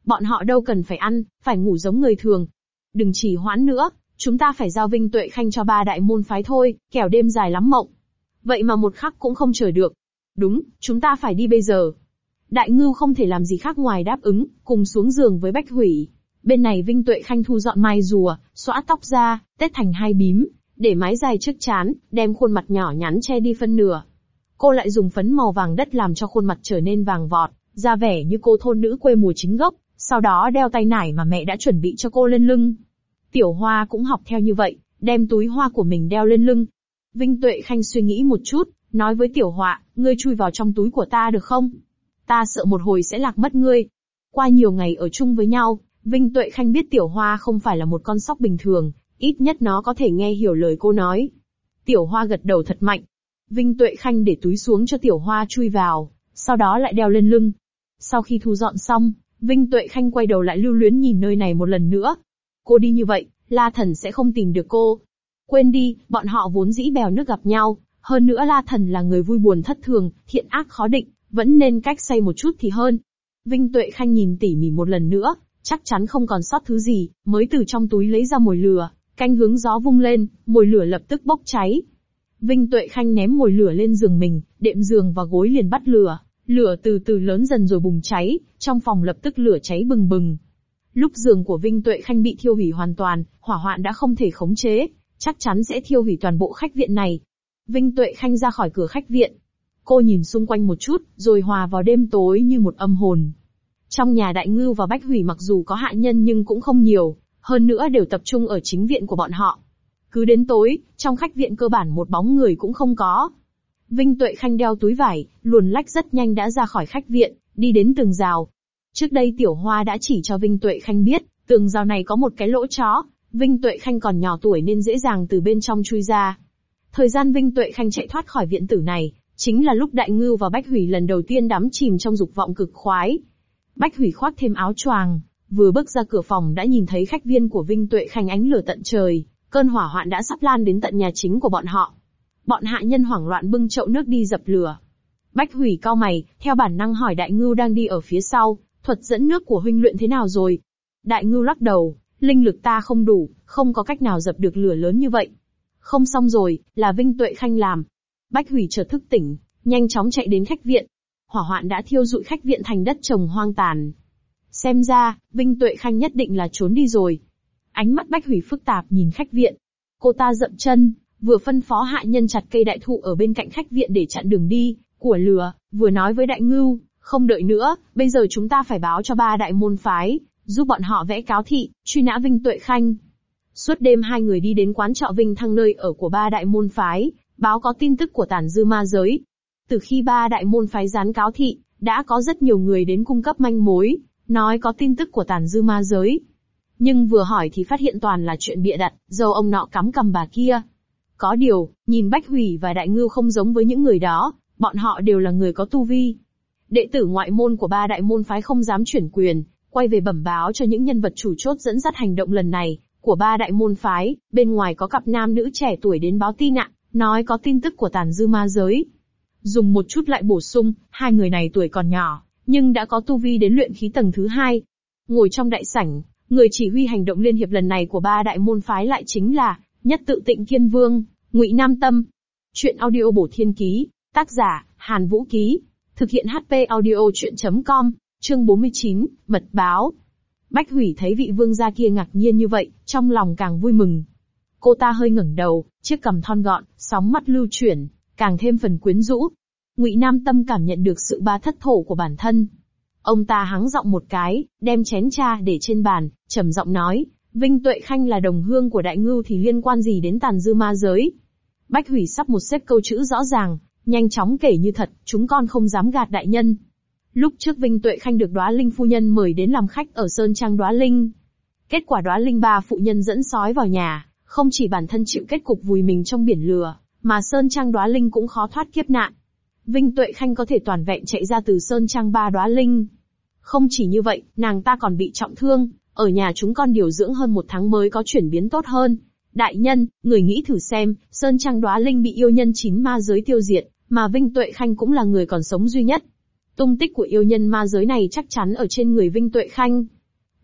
Bọn họ đâu cần phải ăn, phải ngủ giống người thường. Đừng trì hoãn nữa, chúng ta phải giao Vinh Tuệ Khanh cho ba đại môn phái thôi, kẻo đêm dài lắm mộng. Vậy mà một khắc cũng không chờ được. Đúng, chúng ta phải đi bây giờ. Đại Ngưu không thể làm gì khác ngoài đáp ứng, cùng xuống giường với Bách Hủy. Bên này Vinh Tuệ Khanh thu dọn mai rùa, xõa tóc ra, tết thành hai bím, để mái dài trước trán, đem khuôn mặt nhỏ nhắn che đi phân nửa. Cô lại dùng phấn màu vàng đất làm cho khuôn mặt trở nên vàng vọt, ra vẻ như cô thôn nữ quê mùa chính gốc, sau đó đeo tay nải mà mẹ đã chuẩn bị cho cô lên lưng. Tiểu Hoa cũng học theo như vậy, đem túi hoa của mình đeo lên lưng. Vinh Tuệ Khanh suy nghĩ một chút, nói với Tiểu Hoa, ngươi chui vào trong túi của ta được không? Ta sợ một hồi sẽ lạc mất ngươi. Qua nhiều ngày ở chung với nhau, Vinh Tuệ Khanh biết Tiểu Hoa không phải là một con sóc bình thường, ít nhất nó có thể nghe hiểu lời cô nói. Tiểu Hoa gật đầu thật mạnh. Vinh Tuệ Khanh để túi xuống cho Tiểu Hoa chui vào, sau đó lại đeo lên lưng. Sau khi thu dọn xong, Vinh Tuệ Khanh quay đầu lại lưu luyến nhìn nơi này một lần nữa. Cô đi như vậy, La Thần sẽ không tìm được cô. Quên đi, bọn họ vốn dĩ bèo nước gặp nhau, hơn nữa La Thần là người vui buồn thất thường, thiện ác khó định, vẫn nên cách xa một chút thì hơn. Vinh Tuệ Khanh nhìn tỉ mỉ một lần nữa, chắc chắn không còn sót thứ gì, mới từ trong túi lấy ra mồi lửa, canh hướng gió vung lên, mồi lửa lập tức bốc cháy. Vinh Tuệ Khanh ném mồi lửa lên giường mình, đệm giường và gối liền bắt lửa, lửa từ từ lớn dần rồi bùng cháy, trong phòng lập tức lửa cháy bừng bừng. Lúc giường của Vinh Tuệ Khanh bị thiêu hủy hoàn toàn, hỏa hoạn đã không thể khống chế, chắc chắn sẽ thiêu hủy toàn bộ khách viện này. Vinh Tuệ Khanh ra khỏi cửa khách viện. Cô nhìn xung quanh một chút, rồi hòa vào đêm tối như một âm hồn. Trong nhà Đại Ngưu và Bách Hủy mặc dù có hạ nhân nhưng cũng không nhiều, hơn nữa đều tập trung ở chính viện của bọn họ. Cứ đến tối, trong khách viện cơ bản một bóng người cũng không có. Vinh Tuệ Khanh đeo túi vải, luồn lách rất nhanh đã ra khỏi khách viện, đi đến tường rào. Trước đây Tiểu Hoa đã chỉ cho Vinh Tuệ Khanh biết, tường rào này có một cái lỗ chó, Vinh Tuệ Khanh còn nhỏ tuổi nên dễ dàng từ bên trong chui ra. Thời gian Vinh Tuệ Khanh chạy thoát khỏi viện tử này, chính là lúc Đại Ngưu và Bách Hủy lần đầu tiên đắm chìm trong dục vọng cực khoái. Bách Hủy khoác thêm áo choàng, vừa bước ra cửa phòng đã nhìn thấy khách viên của Vinh Tuệ Khanh ánh lửa tận trời, cơn hỏa hoạn đã sắp lan đến tận nhà chính của bọn họ. Bọn hạ nhân hoảng loạn bưng chậu nước đi dập lửa. Bách Hủy cau mày, theo bản năng hỏi Đại Ngưu đang đi ở phía sau, thuật dẫn nước của huynh luyện thế nào rồi? Đại Ngưu lắc đầu, linh lực ta không đủ, không có cách nào dập được lửa lớn như vậy. Không xong rồi, là Vinh Tuệ Khanh làm. Bách Hủy chợt thức tỉnh, nhanh chóng chạy đến khách viện. Hỏa hoạn đã thiêu rụi khách viện thành đất trồng hoang tàn. Xem ra, Vinh Tuệ Khanh nhất định là trốn đi rồi. Ánh mắt Bách Hủy phức tạp nhìn khách viện. Cô ta dậm chân, vừa phân phó hạ nhân chặt cây đại thụ ở bên cạnh khách viện để chặn đường đi của lửa, vừa nói với Đại Ngưu, không đợi nữa, bây giờ chúng ta phải báo cho ba đại môn phái, giúp bọn họ vẽ cáo thị, truy nã Vinh Tuệ Khanh. Suốt đêm hai người đi đến quán trọ Vinh Thăng nơi ở của ba đại môn phái, báo có tin tức của tàn dư ma giới. Từ khi ba đại môn phái dán cáo thị, đã có rất nhiều người đến cung cấp manh mối, nói có tin tức của tàn dư ma giới. Nhưng vừa hỏi thì phát hiện toàn là chuyện bịa đặt, dâu ông nọ cắm cằm bà kia. Có điều, nhìn Bách Hủy và Đại Ngưu không giống với những người đó, bọn họ đều là người có tu vi. Đệ tử ngoại môn của ba đại môn phái không dám chuyển quyền, quay về bẩm báo cho những nhân vật chủ chốt dẫn dắt hành động lần này của ba đại môn phái. Bên ngoài có cặp nam nữ trẻ tuổi đến báo tin ạ, nói có tin tức của tàn dư ma giới. Dùng một chút lại bổ sung, hai người này tuổi còn nhỏ, nhưng đã có tu vi đến luyện khí tầng thứ 2. Ngồi trong đại sảnh, người chỉ huy hành động liên hiệp lần này của ba đại môn phái lại chính là Nhất Tự Tịnh Thiên Vương, Ngụy Nam Tâm. Chuyện audio bổ thiên ký, tác giả Hàn Vũ Ký, thực hiện HP audio chuyện.com, chương 49, mật báo. Bách Hủy thấy vị vương gia kia ngạc nhiên như vậy, trong lòng càng vui mừng. Cô ta hơi ngẩng đầu, chiếc cằm thon gọn, sóng mắt lưu chuyển, càng thêm phần quyến rũ. Ngụy Nam Tâm cảm nhận được sự ba thất thổ của bản thân. Ông ta hắng giọng một cái, đem chén trà để trên bàn, trầm giọng nói, Vinh Tuệ Khanh là đồng hương của Đại Ngưu thì liên quan gì đến tàn dư ma giới? Bách Hủy sắp một xếp câu chữ rõ ràng, nhanh chóng kể như thật, chúng con không dám gạt đại nhân. Lúc trước Vinh Tuệ Khanh được Đóa Linh phu nhân mời đến làm khách ở Sơn Trang Đóa Linh. Kết quả Đóa Linh ba phụ nhân dẫn sói vào nhà, không chỉ bản thân chịu kết cục vùi mình trong biển lửa, mà Sơn Trang Đóa Linh cũng khó thoát kiếp nạn. Vinh Tuệ Khanh có thể toàn vẹn chạy ra từ Sơn Trang ba Đóa Linh. Không chỉ như vậy, nàng ta còn bị trọng thương, ở nhà chúng con điều dưỡng hơn 1 tháng mới có chuyển biến tốt hơn. Đại nhân, người nghĩ thử xem, Sơn Trang Đóa Linh bị yêu nhân 9 ma giới tiêu diệt, mà Vinh Tuệ Khanh cũng là người còn sống duy nhất. Tung tích của yêu nhân ma giới này chắc chắn ở trên người Vinh Tuệ Khanh.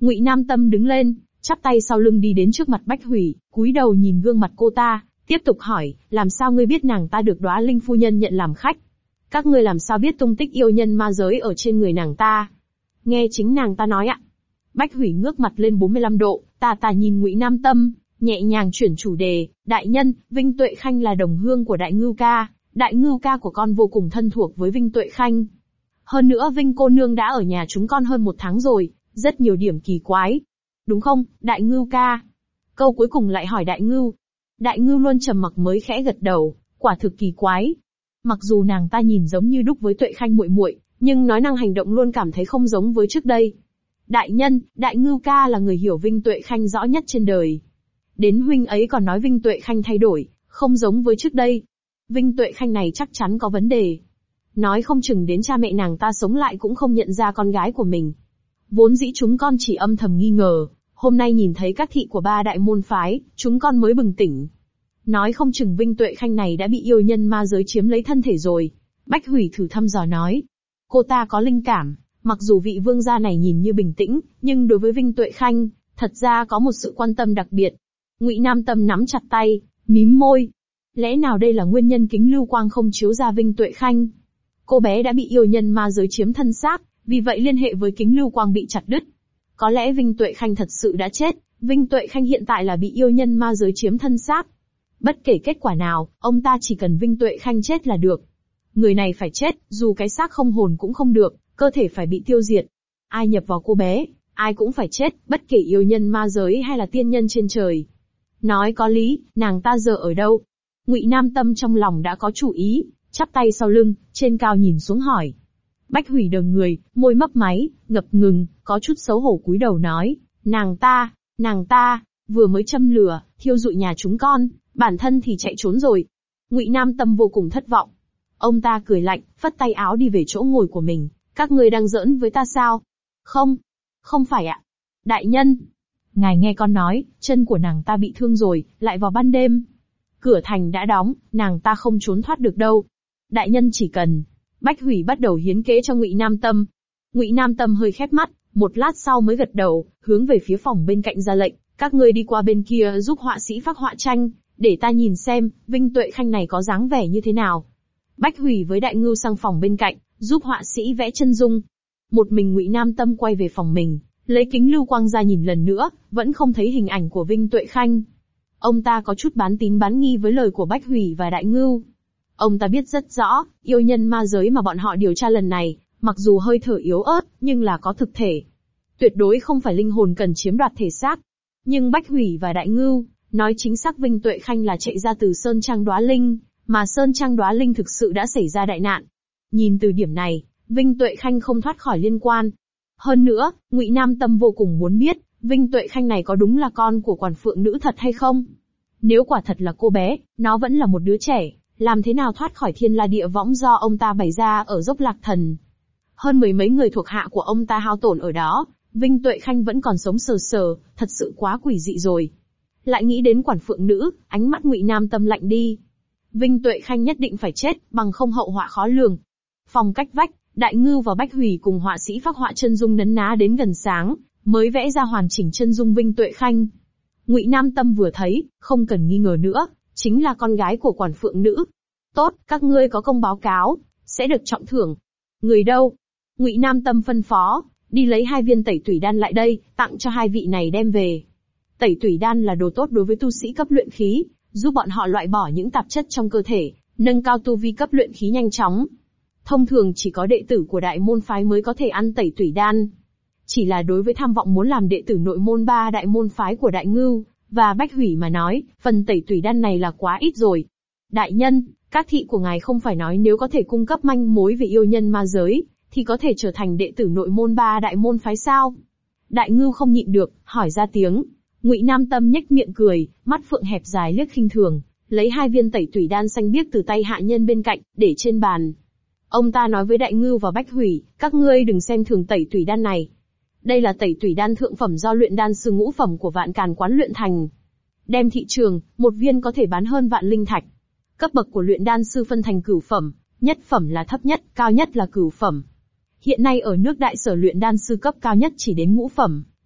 Ngụy Nam Tâm đứng lên, chắp tay sau lưng đi đến trước mặt Bách Hủy, cúi đầu nhìn gương mặt cô ta, tiếp tục hỏi, làm sao ngươi biết nàng ta được Đóa Linh phu nhân nhận làm khách? Các ngươi làm sao biết tung tích yêu nhân ma giới ở trên người nàng ta? Nghe chính nàng ta nói ạ. Bách Hủy ngước mặt lên 45 độ, ta nhìn Ngụy Nam Tâm, nhẹ nhàng chuyển chủ đề, đại nhân, Vinh Tuệ Khanh là đồng hương của Đại Ngưu ca, Đại Ngưu ca của con vô cùng thân thuộc với Vinh Tuệ Khanh. Hơn nữa Vinh cô nương đã ở nhà chúng con hơn 1 tháng rồi, rất nhiều điểm kỳ quái. Đúng không, Đại Ngưu ca? Câu cuối cùng lại hỏi Đại Ngưu. Đại Ngưu luôn trầm mặc mới khẽ gật đầu, quả thực kỳ quái. Mặc dù nàng ta nhìn giống như đúc với Tuệ Khanh muội muội, nhưng nói năng hành động luôn cảm thấy không giống với trước đây. Đại nhân, Đại Ngưu ca là người hiểu Vinh Tuệ Khanh rõ nhất trên đời. Đến huynh ấy còn nói Vinh Tuệ Khanh thay đổi, không giống với trước đây. Vinh Tuệ Khanh này chắc chắn có vấn đề. Nói không chừng đến cha mẹ nàng ta sống lại cũng không nhận ra con gái của mình. Vốn dĩ chúng con chỉ âm thầm nghi ngờ, hôm nay nhìn thấy các thị của 3 đại môn phái, chúng con mới bừng tỉnh. Nói không chừng Vinh Tuệ Khanh này đã bị yêu nhân ma giới chiếm lấy thân thể rồi. Bách Hủy thử thăm dò nói. Cô ta có linh cảm, mặc dù vị vương gia này nhìn như bình tĩnh, nhưng đối với Vinh Tuệ Khanh, thật ra có một sự quan tâm đặc biệt. Ngụy Nam Tâm nắm chặt tay, mím môi. Lẽ nào đây là nguyên nhân kính lưu quang không chiếu ra Vinh Tuệ Khanh? Cô bé đã bị yêu nhân ma giới chiếm thân xác, vì vậy liên hệ với kính lưu quang bị chặt đứt. Có lẽ Vinh Tuệ Khanh thật sự đã chết, Vinh Tuệ Khanh hiện tại là bị yêu nhân ma giới chiếm thân xác. Bất kể kết quả nào, ông ta chỉ cần Vinh Tuệ Khanh chết là được. Người này phải chết, dù cái xác không hồn cũng không được, cơ thể phải bị tiêu diệt. Ai nhập vào cô bé, ai cũng phải chết, bất kể yêu nhân ma giới hay là tiên nhân trên trời. Nói có lý, nàng ta giờ ở đâu? Ngụy Nam Tâm trong lòng đã có chủ ý, chắp tay sau lưng, trên cao nhìn xuống hỏi. Bách Hủy đờ người, môi mấp máy, ngập ngừng, có chút xấu hổ cúi đầu nói, nàng ta, vừa mới châm lửa, thiêu rụi nhà chúng con, bản thân thì chạy trốn rồi. Ngụy Nam Tâm vô cùng thất vọng. Ông ta cười lạnh, phất tay áo đi về chỗ ngồi của mình, các ngươi đang giỡn với ta sao? Không phải ạ. Đại nhân, ngài nghe con nói, chân của nàng ta bị thương rồi, lại vào ban đêm. Cửa thành đã đóng, nàng ta không trốn thoát được đâu. Đại nhân chỉ cần. Bách Hủy bắt đầu hiến kế cho Ngụy Nam Tâm. Ngụy Nam Tâm hơi khép mắt, một lát sau mới gật đầu, hướng về phía phòng bên cạnh ra lệnh, các ngươi đi qua bên kia giúp họa sĩ phác họa tranh, để ta nhìn xem, Vinh Tuệ Khanh này có dáng vẻ như thế nào. Bách Hủy với Đại Ngưu sang phòng bên cạnh, giúp họa sĩ vẽ chân dung. Một mình Ngụy Nam Tâm quay về phòng mình, lấy kính lưu quang ra nhìn lần nữa, vẫn không thấy hình ảnh của Vinh Tuệ Khanh. Ông ta có chút bán tín bán nghi với lời của Bách Hủy và Đại Ngưu. Ông ta biết rất rõ, yêu nhân ma giới mà bọn họ điều tra lần này, mặc dù hơi thở yếu ớt, nhưng là có thực thể. Tuyệt đối không phải linh hồn cần chiếm đoạt thể xác. Nhưng Bách Hủy và Đại Ngưu, nói chính xác Vinh Tuệ Khanh là chạy ra từ Sơn Trang Đóa Linh, mà Sơn Trang Đóa Linh thực sự đã xảy ra đại nạn. Nhìn từ điểm này, Vinh Tuệ Khanh không thoát khỏi liên quan. Hơn nữa, Ngụy Nam Tâm vô cùng muốn biết, Vinh Tuệ Khanh này có đúng là con của quản phượng nữ thật hay không? Nếu quả thật là cô bé, nó vẫn là một đứa trẻ, làm thế nào thoát khỏi thiên la địa võng do ông ta bày ra ở dốc Lạc Thần? Hơn 10 mấy người thuộc hạ của ông ta hao tổn ở đó, Vinh Tuệ Khanh vẫn còn sống sờ sờ, thật sự quá quỷ dị rồi. Lại nghĩ đến quản phượng nữ, ánh mắt Ngụy Nam Tâm lạnh đi. Vinh Tuệ Khanh nhất định phải chết, bằng không hậu họa khó lường. Phòng cách vách, Đại Ngưu và Bách Hủy cùng họa sĩ phác họa chân dung nấn ná đến gần sáng, mới vẽ ra hoàn chỉnh chân dung Vinh Tuệ Khanh. Ngụy Nam Tâm vừa thấy, không cần nghi ngờ nữa, chính là con gái của quản phượng nữ. Tốt, các ngươi có công báo cáo, sẽ được trọng thưởng. Người đâu? Ngụy Nam Tâm phân phó, đi lấy 2 viên tẩy tủy đan lại đây, tặng cho 2 vị này đem về. Tẩy tủy đan là đồ tốt đối với tu sĩ cấp luyện khí, giúp bọn họ loại bỏ những tạp chất trong cơ thể, nâng cao tu vi cấp luyện khí nhanh chóng. Thông thường chỉ có đệ tử của đại môn phái mới có thể ăn tẩy tủy đan. Chỉ là đối với tham vọng muốn làm đệ tử nội môn 3 đại môn phái của Đại Ngưu và Bách Hủy mà nói, phần tẩy tủy đan này là quá ít rồi. Đại nhân, các thị của ngài không phải nói nếu có thể cung cấp manh mối về yêu nhân ma giới, thì có thể trở thành đệ tử nội môn 3 đại môn phái sao? Đại Ngưu không nhịn được, hỏi ra tiếng. Ngụy Nam Tâm nhếch miệng cười, mắt phượng hẹp dài liếc khinh thường, lấy 2 viên tẩy tủy đan xanh biếc từ tay hạ nhân bên cạnh, để trên bàn. Ông ta nói với Đại Ngưu và Bách Hủy, các ngươi đừng xem thường tẩy tủy đan này. Đây là tẩy tủy đan thượng phẩm do luyện đan sư ngũ phẩm của Vạn Càn quán luyện thành. Đem thị trường, một viên có thể bán hơn vạn linh thạch. Cấp bậc của luyện đan sư phân thành cửu phẩm, nhất phẩm là thấp nhất, cao nhất là cửu phẩm. Hiện nay ở nước Đại Sở luyện đan sư cấp cao nhất chỉ đến ngũ phẩm,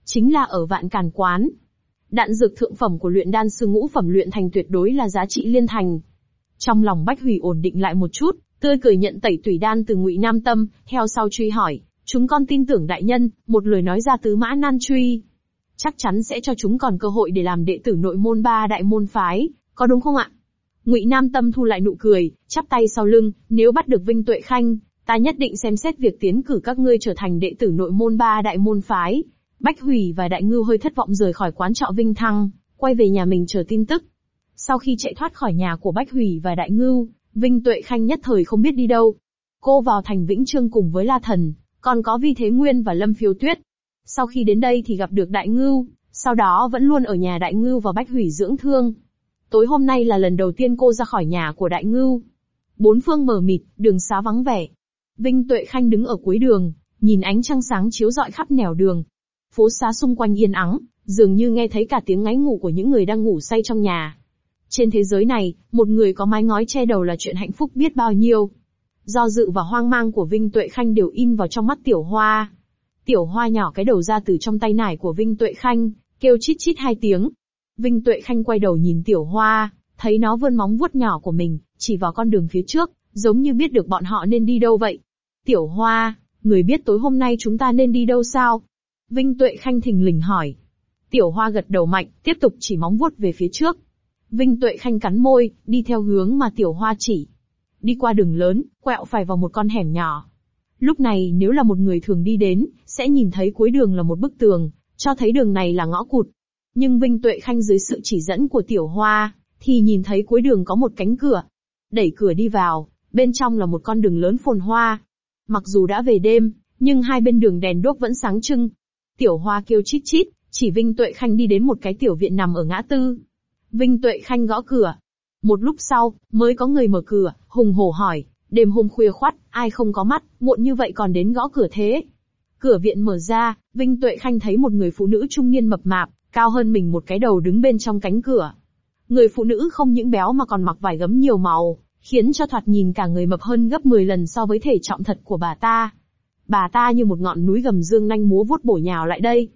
chính là ở Vạn Càn Quán. Đạn dược thượng phẩm của luyện đan sư ngũ phẩm luyện thành tuyệt đối là giá trị liên thành. Trong lòng Bách Hủy ổn định lại một chút, tươi cười nhận tẩy tủy đan từ Ngụy Nam Tâm, theo sau truy hỏi, chúng con tin tưởng đại nhân, một lời nói ra tứ mã nan truy. Chắc chắn sẽ cho chúng còn cơ hội để làm đệ tử nội môn ba đại môn phái, có đúng không ạ? Ngụy Nam Tâm thu lại nụ cười, chắp tay sau lưng, nếu bắt được Vinh Tuệ Khanh, ta nhất định xem xét việc tiến cử các ngươi trở thành đệ tử nội môn ba đại môn phái. Bách Hủy và Đại Ngưu hơi thất vọng rời khỏi quán trọ Vinh Thăng, quay về nhà mình chờ tin tức. Sau khi chạy thoát khỏi nhà của Bách Hủy và Đại Ngưu, Vinh Tuệ Khanh nhất thời không biết đi đâu. Cô vào thành Vĩnh Trương cùng với La Thần, còn có Vi Thế Nguyên và Lâm Phiêu Tuyết. Sau khi đến đây thì gặp được Đại Ngưu, sau đó vẫn luôn ở nhà Đại Ngưu và Bách Hủy dưỡng thương. Tối hôm nay là lần đầu tiên cô ra khỏi nhà của Đại Ngưu. Bốn phương mờ mịt, đường xá vắng vẻ. Vinh Tuệ Khanh đứng ở cuối đường, nhìn ánh trăng sáng chiếu rọi khắp nẻo đường. Phố xá xung quanh yên ắng, dường như nghe thấy cả tiếng ngáy ngủ của những người đang ngủ say trong nhà. Trên thế giới này, một người có mái ngói che đầu là chuyện hạnh phúc biết bao nhiêu. Do dự và hoang mang của Vinh Tuệ Khanh đều in vào trong mắt Tiểu Hoa. Tiểu Hoa nhỏ cái đầu ra từ trong tay nải của Vinh Tuệ Khanh, kêu chít chít hai tiếng. Vinh Tuệ Khanh quay đầu nhìn Tiểu Hoa, thấy nó vươn móng vuốt nhỏ của mình, chỉ vào con đường phía trước, giống như biết được bọn họ nên đi đâu vậy. Tiểu Hoa, người biết tối hôm nay chúng ta nên đi đâu sao? Vinh Tuệ Khanh thình lình hỏi. Tiểu Hoa gật đầu mạnh, tiếp tục chỉ móng vuốt về phía trước. Vinh Tuệ Khanh cắn môi, đi theo hướng mà Tiểu Hoa chỉ. Đi qua đường lớn, quẹo phải vào một con hẻm nhỏ. Lúc này nếu là một người thường đi đến, sẽ nhìn thấy cuối đường là một bức tường, cho thấy đường này là ngõ cụt. Nhưng Vinh Tuệ Khanh dưới sự chỉ dẫn của Tiểu Hoa, thì nhìn thấy cuối đường có một cánh cửa. Đẩy cửa đi vào, bên trong là một con đường lớn phồn hoa. Mặc dù đã về đêm, nhưng hai bên đường đèn đuốc vẫn sáng trưng. Tiểu Hoa kêu chít chít, chỉ Vinh Tuệ Khanh đi đến một cái tiểu viện nằm ở ngã tư. Vinh Tuệ Khanh gõ cửa. Một lúc sau, mới có người mở cửa, hùng hổ hỏi, đêm hôm khuya khoắt, ai không có mắt, muộn như vậy còn đến gõ cửa thế? Cửa viện mở ra, Vinh Tuệ Khanh thấy một người phụ nữ trung niên mập mạp, cao hơn mình một cái đầu đứng bên trong cánh cửa. Người phụ nữ không những béo mà còn mặc vải gấm nhiều màu, khiến cho thoạt nhìn cả người mập hơn gấp 10 lần so với thể trọng thật của bà ta. Bà ta như một ngọn núi gầm dương nanh múa vuốt bổ nhào lại đây.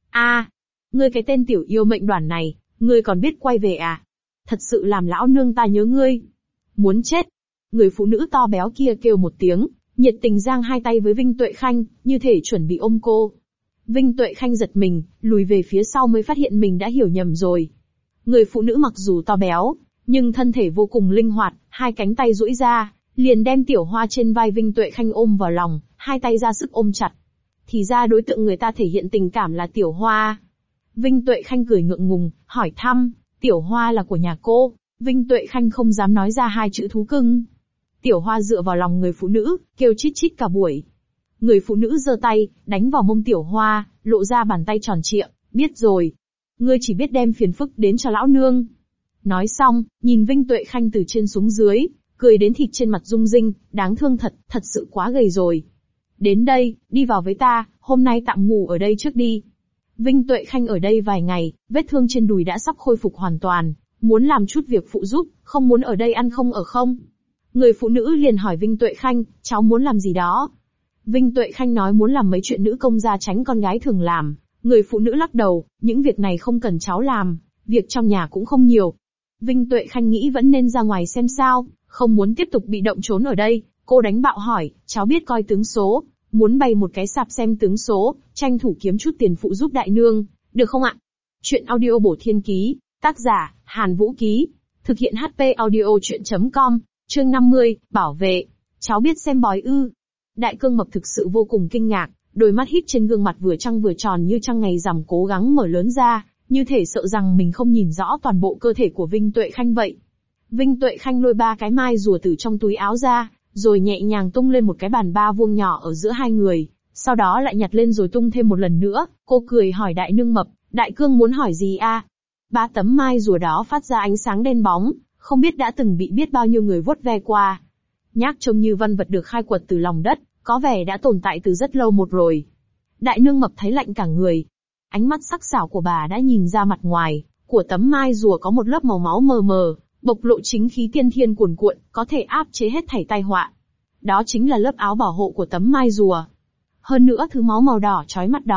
Ngươi cái tên tiểu yêu mệnh đoản này, ngươi còn biết quay về à? Thật sự làm lão nương ta nhớ ngươi. Muốn chết. Người phụ nữ to béo kia kêu một tiếng, nhiệt tình giang hai tay với Vinh Tuệ Khanh, như thể chuẩn bị ôm cô. Vinh Tuệ Khanh giật mình, lùi về phía sau mới phát hiện mình đã hiểu nhầm rồi. Người phụ nữ mặc dù to béo, nhưng thân thể vô cùng linh hoạt, hai cánh tay duỗi ra, liền đem Tiểu Hoa trên vai Vinh Tuệ Khanh ôm vào lòng, hai tay ra sức ôm chặt. Thì ra đối tượng người ta thể hiện tình cảm là Tiểu Hoa. Vinh Tuệ Khanh cười ngượng ngùng, hỏi thăm, Tiểu Hoa là của nhà cô. Vinh Tuệ Khanh không dám nói ra hai chữ thú cưng. Tiểu Hoa dựa vào lòng người phụ nữ, kêu chít chít cả buổi. Người phụ nữ giơ tay, đánh vào mông Tiểu Hoa, lộ ra bàn tay tròn trịa, biết rồi. Ngươi chỉ biết đem phiền phức đến cho lão nương. Nói xong, nhìn Vinh Tuệ Khanh từ trên xuống dưới, cười đến thịt trên mặt rung rinh, đáng thương thật, thật sự quá gầy rồi. Đến đây, đi vào với ta, hôm nay tạm ngủ ở đây trước đi. Vinh Tuệ Khanh ở đây vài ngày, vết thương trên đùi đã sắp khôi phục hoàn toàn, muốn làm chút việc phụ giúp, không muốn ở đây ăn không ở không. Người phụ nữ liền hỏi Vinh Tuệ Khanh, cháu muốn làm gì đó? Vinh Tuệ Khanh nói muốn làm mấy chuyện nữ công gia tránh con gái thường làm. Người phụ nữ lắc đầu, những việc này không cần cháu làm, việc trong nhà cũng không nhiều. Vinh Tuệ Khanh nghĩ vẫn nên ra ngoài xem sao, không muốn tiếp tục bị động trốn ở đây. Cô đánh bạo hỏi, cháu biết coi tướng số, muốn bày một cái sạp xem tướng số, tranh thủ kiếm chút tiền phụ giúp đại nương, được không ạ? Chuyện audio bổ thiên ký, tác giả, Hàn Vũ Ký, thực hiện HP audio chuyện.com, chương 50, bảo vệ. Cháu biết xem bói ư? Đại Cương Mập thực sự vô cùng kinh ngạc, đôi mắt híp trên gương mặt vừa trăng vừa tròn như trăng ngày rằm cố gắng mở lớn ra, như thể sợ rằng mình không nhìn rõ toàn bộ cơ thể của Vinh Tuệ Khanh vậy. Vinh Tuệ Khanh lôi 3 cái mai rùa từ trong túi áo ra, rồi nhẹ nhàng tung lên một cái bàn 3 vuông nhỏ ở giữa hai người, sau đó lại nhặt lên rồi tung thêm một lần nữa. Cô cười hỏi Đại Nương Mập, Đại Cương muốn hỏi gì a? 3 tấm mai rùa đó phát ra ánh sáng đen bóng, không biết đã từng bị biết bao nhiêu người vuốt ve qua. Nhác trông như văn vật được khai quật từ lòng đất, có vẻ đã tồn tại từ rất lâu một rồi. Đại Nương Mập thấy lạnh cả người. Ánh mắt sắc sảo của bà đã nhìn ra mặt ngoài của tấm mai rùa có một lớp màu máu mờ mờ, bộc lộ chính khí tiên thiên cuồn cuộn, có thể áp chế hết thảy tai họa. Đó chính là lớp áo bảo hộ của tấm mai rùa. Hơn nữa thứ máu màu đỏ chói mắt đó,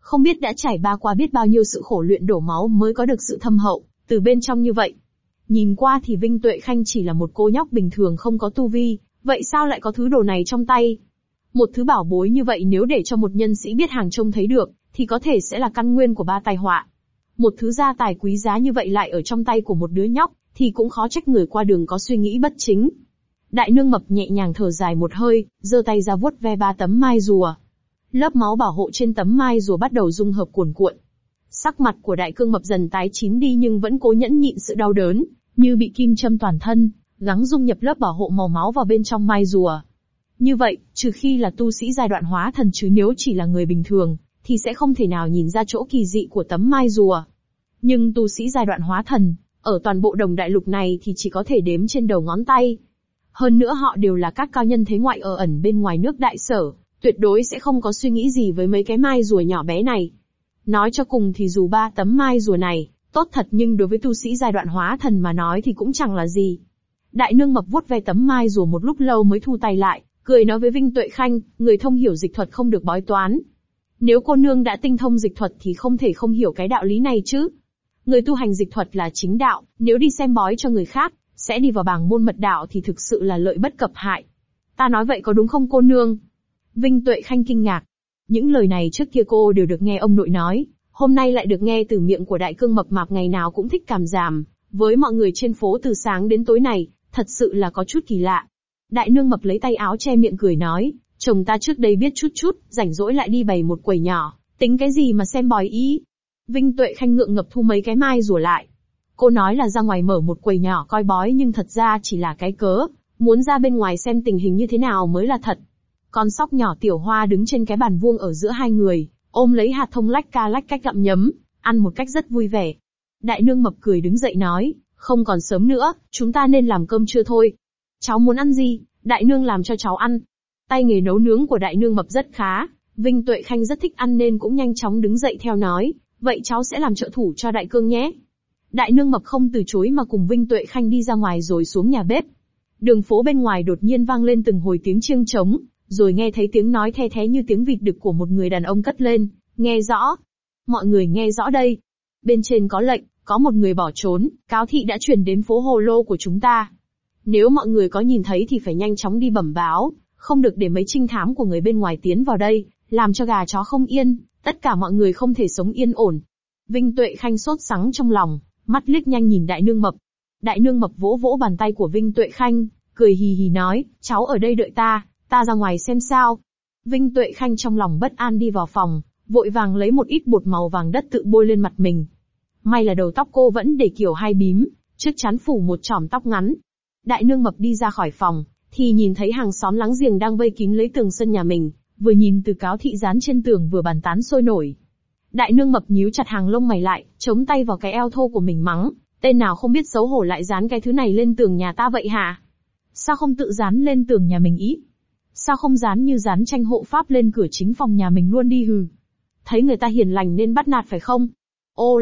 Không biết đã trải qua biết bao nhiêu sự khổ luyện đổ máu mới có được sự thâm hậu, từ bên trong như vậy. Nhìn qua thì Vinh Tuệ Khanh chỉ là một cô nhóc bình thường không có tu vi, vậy sao lại có thứ đồ này trong tay? Một thứ bảo bối như vậy nếu để cho một nhân sĩ biết hàng trông thấy được, thì có thể sẽ là căn nguyên của ba tai họa. Một thứ gia tài quý giá như vậy lại ở trong tay của một đứa nhóc, thì cũng khó trách người qua đường có suy nghĩ bất chính. Đại nương mập nhẹ nhàng thở dài một hơi, giơ tay ra vuốt ve 3 tấm mai rùa. Lớp máu bảo hộ trên tấm mai rùa bắt đầu dung hợp cuồn cuộn. Sắc mặt của đại cương mập dần tái chín đi nhưng vẫn cố nhẫn nhịn sự đau đớn, như bị kim châm toàn thân, gắng dung nhập lớp bảo hộ màu máu vào bên trong mai rùa. Như vậy, trừ khi là tu sĩ giai đoạn hóa thần chứ nếu chỉ là người bình thường, thì sẽ không thể nào nhìn ra chỗ kỳ dị của tấm mai rùa. Nhưng tu sĩ giai đoạn hóa thần, ở toàn bộ đồng đại lục này thì chỉ có thể đếm trên đầu ngón tay. Hơn nữa họ đều là các cao nhân thế ngoại ở ẩn bên ngoài nước đại sở, tuyệt đối sẽ không có suy nghĩ gì với mấy cái mai rùa nhỏ bé này. Nói cho cùng thì dù 3 tấm mai rùa này, tốt thật nhưng đối với tu sĩ giai đoạn hóa thần mà nói thì cũng chẳng là gì. Đại nương mập vuốt ve tấm mai rùa một lúc lâu mới thu tay lại, cười nói với Vinh Tuệ Khanh, người thông hiểu dịch thuật không được bói toán. Nếu cô nương đã tinh thông dịch thuật thì không thể không hiểu cái đạo lý này chứ. Người tu hành dịch thuật là chính đạo, nếu đi xem bói cho người khác, sẽ đi vào bảng môn mật đạo thì thực sự là lợi bất cập hại. Ta nói vậy có đúng không cô nương? Vinh Tuệ Khanh kinh ngạc. Những lời này trước kia cô đều được nghe ông nội nói, hôm nay lại được nghe từ miệng của đại cương mập mạp ngày nào cũng thích cảm giảm, với mọi người trên phố từ sáng đến tối này, thật sự là có chút kỳ lạ. Đại nương mập lấy tay áo che miệng cười nói, chồng ta trước đây biết chút, rảnh rỗi lại đi bày một quầy nhỏ, tính cái gì mà xem bói ý. Vinh Tuệ Khanh ngượng ngập thu mấy cái mai rùa lại. Cô nói là ra ngoài mở một quầy nhỏ coi bói nhưng thật ra chỉ là cái cớ, muốn ra bên ngoài xem tình hình như thế nào mới là thật. Con sóc nhỏ Tiểu Hoa đứng trên cái bàn vuông ở giữa hai người, ôm lấy hạt thông lách cách gặm nhấm, ăn một cách rất vui vẻ. Đại nương mập cười đứng dậy nói, không còn sớm nữa, chúng ta nên làm cơm trưa thôi. Cháu muốn ăn gì, đại nương làm cho cháu ăn. Tay nghề nấu nướng của đại nương mập rất khá, Vinh Tuệ Khanh rất thích ăn nên cũng nhanh chóng đứng dậy theo nói, vậy cháu sẽ làm trợ thủ cho đại cương nhé. Đại nương mập không từ chối mà cùng Vinh Tuệ Khanh đi ra ngoài rồi xuống nhà bếp. Đường phố bên ngoài đột nhiên vang lên từng hồi tiếng chiêng trống, rồi nghe thấy tiếng nói the thé như tiếng vịt đực của một người đàn ông cất lên, nghe rõ. Mọi người nghe rõ đây. Bên trên có lệnh, có một người bỏ trốn, cáo thị đã chuyển đến phố Hồ Lô của chúng ta. Nếu mọi người có nhìn thấy thì phải nhanh chóng đi bẩm báo, không được để mấy trinh thám của người bên ngoài tiến vào đây, làm cho gà chó không yên, tất cả mọi người không thể sống yên ổn. Vinh Tuệ Khanh sốt sắng trong lòng, mắt liếc nhanh nhìn đại nương mập. Đại nương mập vỗ vỗ bàn tay của Vinh Tuệ Khanh, cười hì hì nói, cháu ở đây đợi ta ra ngoài xem sao. Vinh Tuệ Khanh trong lòng bất an đi vào phòng, vội vàng lấy một ít bột màu vàng đất tự bôi lên mặt mình. May là đầu tóc cô vẫn để kiểu hai bím, trước trán phủ một chòm tóc ngắn. Đại nương mập đi ra khỏi phòng, thì nhìn thấy hàng xóm láng giềng đang vây kín lấy tường sân nhà mình, vừa nhìn từ cáo thị dán trên tường vừa bàn tán sôi nổi. Đại nương mập nhíu chặt hàng lông mày lại, chống tay vào cái eo thô của mình mắng, tên nào không biết xấu hổ lại dán cái thứ này lên tường nhà ta vậy hả? Sao không tự dán lên tường nhà mình ý? Sao không dán như dán tranh hộ pháp lên cửa chính phòng nhà mình luôn đi hừ? Thấy người ta hiền lành nên bắt nạt phải không? Ô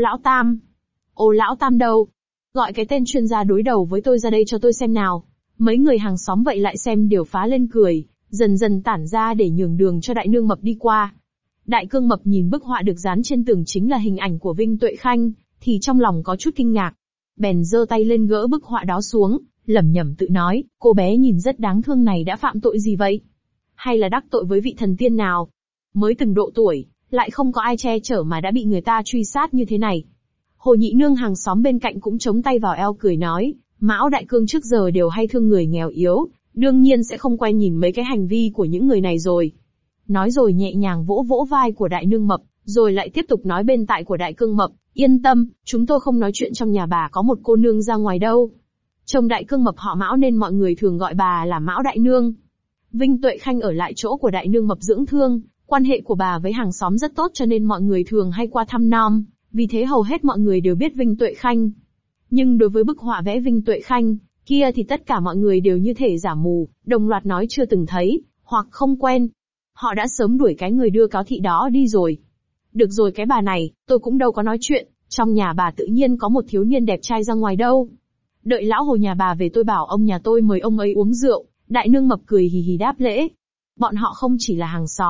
lão tam đâu? Gọi cái tên chuyên gia đối đầu với tôi ra đây cho tôi xem nào. Mấy người hàng xóm vậy lại xem đều phá lên cười, dần dần tản ra để nhường đường cho đại nương mập đi qua. Đại cương mập nhìn bức họa được dán trên tường chính là hình ảnh của Vinh Tuệ Khanh, thì trong lòng có chút kinh ngạc. Bèn giơ tay lên gỡ bức họa đó xuống, lẩm nhẩm tự nói, cô bé nhìn rất đáng thương này đã phạm tội gì vậy? Hay là đắc tội với vị thần tiên nào? Mới từng độ tuổi, lại không có ai che chở mà đã bị người ta truy sát như thế này. Hồ Nhị Nương hàng xóm bên cạnh cũng chống tay vào eo cười nói, Mão Đại Cương trước giờ đều hay thương người nghèo yếu, đương nhiên sẽ không quen nhìn mấy cái hành vi của những người này rồi. Nói rồi nhẹ nhàng vỗ vỗ vai của đại nương mập, rồi lại tiếp tục nói bên tai của đại cương mập, yên tâm, chúng tôi không nói chuyện trong nhà bà có một cô nương ra ngoài đâu. Chồng đại cương mập họ Mão nên mọi người thường gọi bà là Mão Đại Nương. Vinh Tuệ Khanh ở lại chỗ của đại nương mập dưỡng thương, quan hệ của bà với hàng xóm rất tốt cho nên mọi người thường hay qua thăm nom, vì thế hầu hết mọi người đều biết Vinh Tuệ Khanh. Nhưng đối với bức họa vẽ Vinh Tuệ Khanh kia thì tất cả mọi người đều như thể giả mù, đồng loạt nói chưa từng thấy, hoặc không quen. Họ đã sớm đuổi cái người đưa cáo thị đó đi rồi. Được rồi cái bà này, tôi cũng đâu có nói chuyện, trong nhà bà tự nhiên có một thiếu niên đẹp trai ra ngoài đâu. Đợi lão hồ nhà bà về tôi bảo ông nhà tôi mời ông ấy uống rượu, đại nương mập cười hì hì đáp lễ. Bọn họ không chỉ là hàng xóm,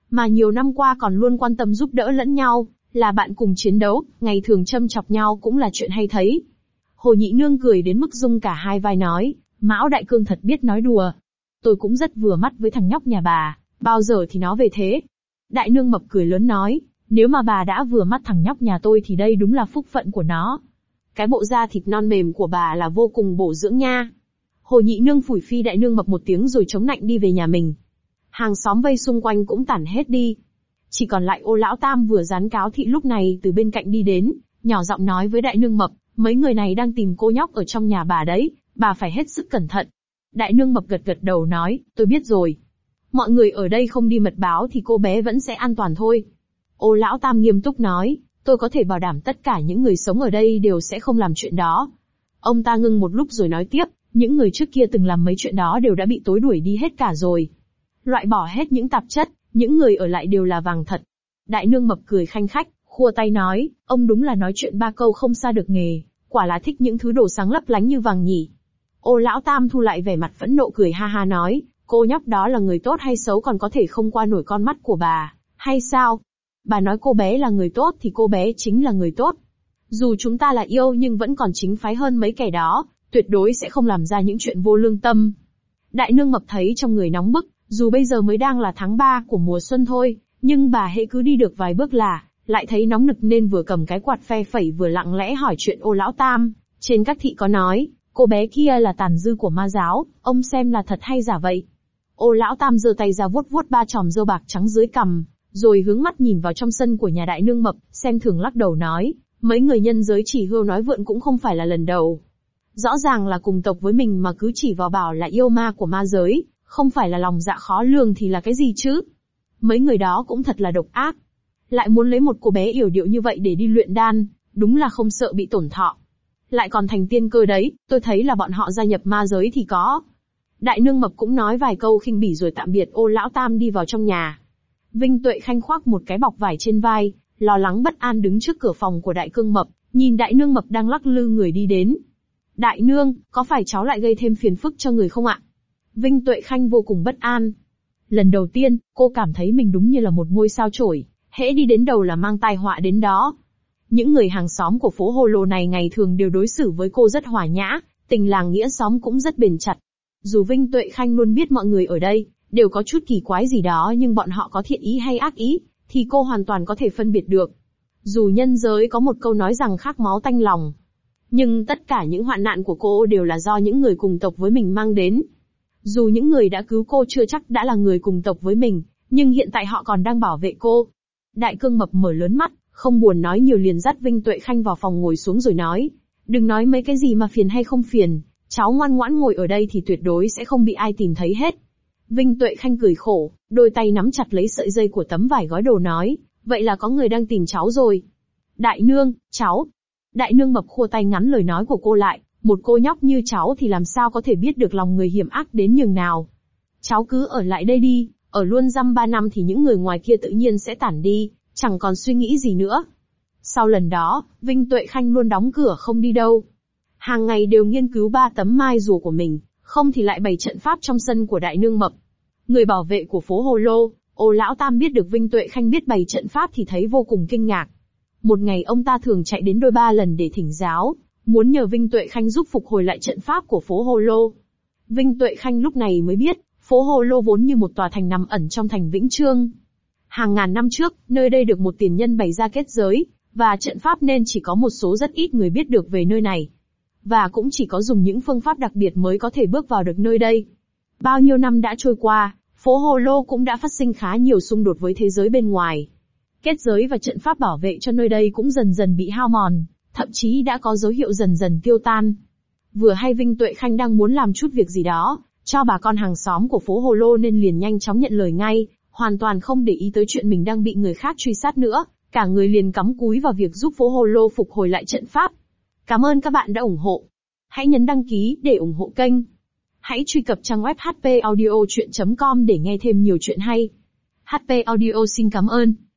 mà nhiều năm qua còn luôn quan tâm giúp đỡ lẫn nhau, là bạn cùng chiến đấu, ngày thường châm chọc nhau cũng là chuyện hay thấy. Hồ Nhị Nương cười đến mức rung cả hai vai nói, Mão Đại Cương thật biết nói đùa. Tôi cũng rất vừa mắt với thằng nhóc nhà bà, bao giờ thì nó về thế? Đại Nương Mập cười lớn nói, nếu mà bà đã vừa mắt thằng nhóc nhà tôi thì đây đúng là phúc phận của nó. Cái bộ da thịt non mềm của bà là vô cùng bổ dưỡng nha. Hồ Nhị Nương phủi phi Đại Nương Mập một tiếng rồi chống nạnh đi về nhà mình. Hàng xóm vây xung quanh cũng tản hết đi. Chỉ còn lại Ô Lão Tam vừa dán cáo thị lúc này từ bên cạnh đi đến, nhỏ giọng nói với Đại Nương Mập, mấy người này đang tìm cô nhóc ở trong nhà bà đấy, bà phải hết sức cẩn thận. Đại Nương Mập gật gật đầu nói, tôi biết rồi. Mọi người ở đây không đi mật báo thì cô bé vẫn sẽ an toàn thôi. Ô Lão Tam nghiêm túc nói, tôi có thể bảo đảm tất cả những người sống ở đây đều sẽ không làm chuyện đó. Ông ta ngưng một lúc rồi nói tiếp, những người trước kia từng làm mấy chuyện đó đều đã bị tối đuổi đi hết cả rồi. Loại bỏ hết những tạp chất, những người ở lại đều là vàng thật. Đại Nương Mập cười khanh khách, khua tay nói, ông đúng là nói chuyện ba câu không xa được nghề, quả là thích những thứ đồ sáng lấp lánh như vàng nhỉ. Ô Lão Tam thu lại vẻ mặt phẫn nộ cười ha ha nói, cô nhóc đó là người tốt hay xấu còn có thể không qua nổi con mắt của bà, hay sao? Bà nói cô bé là người tốt thì cô bé chính là người tốt. Dù chúng ta là yêu nhưng vẫn còn chính phái hơn mấy kẻ đó, tuyệt đối sẽ không làm ra những chuyện vô lương tâm. Đại Nương Mập thấy trong người nóng bức, dù bây giờ mới đang là tháng 3 của mùa xuân thôi, nhưng bà hễ cứ đi được vài bước là, lại thấy nóng nực nên vừa cầm cái quạt phe phẩy vừa lặng lẽ hỏi chuyện Ô Lão Tam. Trên các thị có nói, cô bé kia là tàn dư của ma giáo, ông xem là thật hay giả vậy? Ô Lão Tam giơ tay ra vuốt vuốt ba chòm râu bạc trắng dưới cằm, rồi hướng mắt nhìn vào trong sân của nhà Đại Nương Mập, xem thường lắc đầu nói, mấy người nhân giới chỉ hươu nói vượn cũng không phải là lần đầu. Rõ ràng là cùng tộc với mình mà cứ chỉ vào bảo là yêu ma của ma giới, không phải là lòng dạ khó lường thì là cái gì chứ? Mấy người đó cũng thật là độc ác. Lại muốn lấy một cô bé yểu điệu như vậy để đi luyện đan, đúng là không sợ bị tổn thọ. Lại còn thành tiên cơ đấy, tôi thấy là bọn họ gia nhập ma giới thì có. Đại Nương Mập cũng nói vài câu khinh bỉ rồi tạm biệt Ô Lão Tam đi vào trong nhà. Vinh Tuệ Khanh khoác một cái bọc vải trên vai, lo lắng bất an đứng trước cửa phòng của Đại Cương Mập, nhìn Đại Nương Mập đang lắc lư người đi đến. Đại Nương, có phải cháu lại gây thêm phiền phức cho người không ạ? Vinh Tuệ Khanh vô cùng bất an. Lần đầu tiên, cô cảm thấy mình đúng như là một ngôi sao chổi, hễ đi đến đầu là mang tai họa đến đó. Những người hàng xóm của phố Hồ Lô này ngày thường đều đối xử với cô rất hòa nhã, tình làng nghĩa xóm cũng rất bền chặt. Dù Vinh Tuệ Khanh luôn biết mọi người ở đây đều có chút kỳ quái gì đó nhưng bọn họ có thiện ý hay ác ý, thì cô hoàn toàn có thể phân biệt được. Dù nhân giới có một câu nói rằng khát máu tanh lòng, nhưng tất cả những hoạn nạn của cô đều là do những người cùng tộc với mình mang đến. Dù những người đã cứu cô chưa chắc đã là người cùng tộc với mình, nhưng hiện tại họ còn đang bảo vệ cô. Đại Cương Mập mở lớn mắt, không buồn nói nhiều liền dắt Vinh Tuệ Khanh vào phòng ngồi xuống rồi nói, đừng nói mấy cái gì mà phiền hay không phiền, cháu ngoan ngoãn ngồi ở đây thì tuyệt đối sẽ không bị ai tìm thấy hết. Vinh Tuệ Khanh cười khổ, đôi tay nắm chặt lấy sợi dây của tấm vải gói đồ nói, vậy là có người đang tìm cháu rồi. Đại Nương, cháu. Đại Nương Mập khua tay ngắn lời nói của cô lại, một cô nhóc như cháu thì làm sao có thể biết được lòng người hiểm ác đến nhường nào. Cháu cứ ở lại đây đi, ở luôn dăm 3 năm thì những người ngoài kia tự nhiên sẽ tản đi, chẳng còn suy nghĩ gì nữa. Sau lần đó, Vinh Tuệ Khanh luôn đóng cửa không đi đâu. Hàng ngày đều nghiên cứu 3 tấm mai rùa của mình, không thì lại bày trận pháp trong sân của Đại Nương Mập. Người bảo vệ của phố Hồ Lô, Ô Lão Tam biết được Vinh Tuệ Khanh biết bày trận pháp thì thấy vô cùng kinh ngạc. Một ngày ông ta thường chạy đến đôi 3 lần để thỉnh giáo, muốn nhờ Vinh Tuệ Khanh giúp phục hồi lại trận pháp của phố Hồ Lô. Vinh Tuệ Khanh lúc này mới biết, phố Hồ Lô vốn như một tòa thành nằm ẩn trong thành Vĩnh Trương. Hàng ngàn năm trước, nơi đây được một tiền nhân bày ra kết giới, và trận pháp nên chỉ có một số rất ít người biết được về nơi này. Và cũng chỉ có dùng những phương pháp đặc biệt mới có thể bước vào được nơi đây. Bao nhiêu năm đã trôi qua, phố Hồ Lô cũng đã phát sinh khá nhiều xung đột với thế giới bên ngoài. Kết giới và trận pháp bảo vệ cho nơi đây cũng dần dần bị hao mòn, thậm chí đã có dấu hiệu dần dần tiêu tan. Vừa hay Vinh Tuệ Khanh đang muốn làm chút việc gì đó, cho bà con hàng xóm của phố Hồ Lô nên liền nhanh chóng nhận lời ngay, hoàn toàn không để ý tới chuyện mình đang bị người khác truy sát nữa, cả người liền cắm cúi vào việc giúp phố Hồ Lô phục hồi lại trận pháp. Cảm ơn các bạn đã ủng hộ. Hãy nhấn đăng ký để ủng hộ kênh. Hãy truy cập trang web hpaudiochuyen.com để nghe thêm nhiều chuyện hay. HP Audio xin cảm ơn.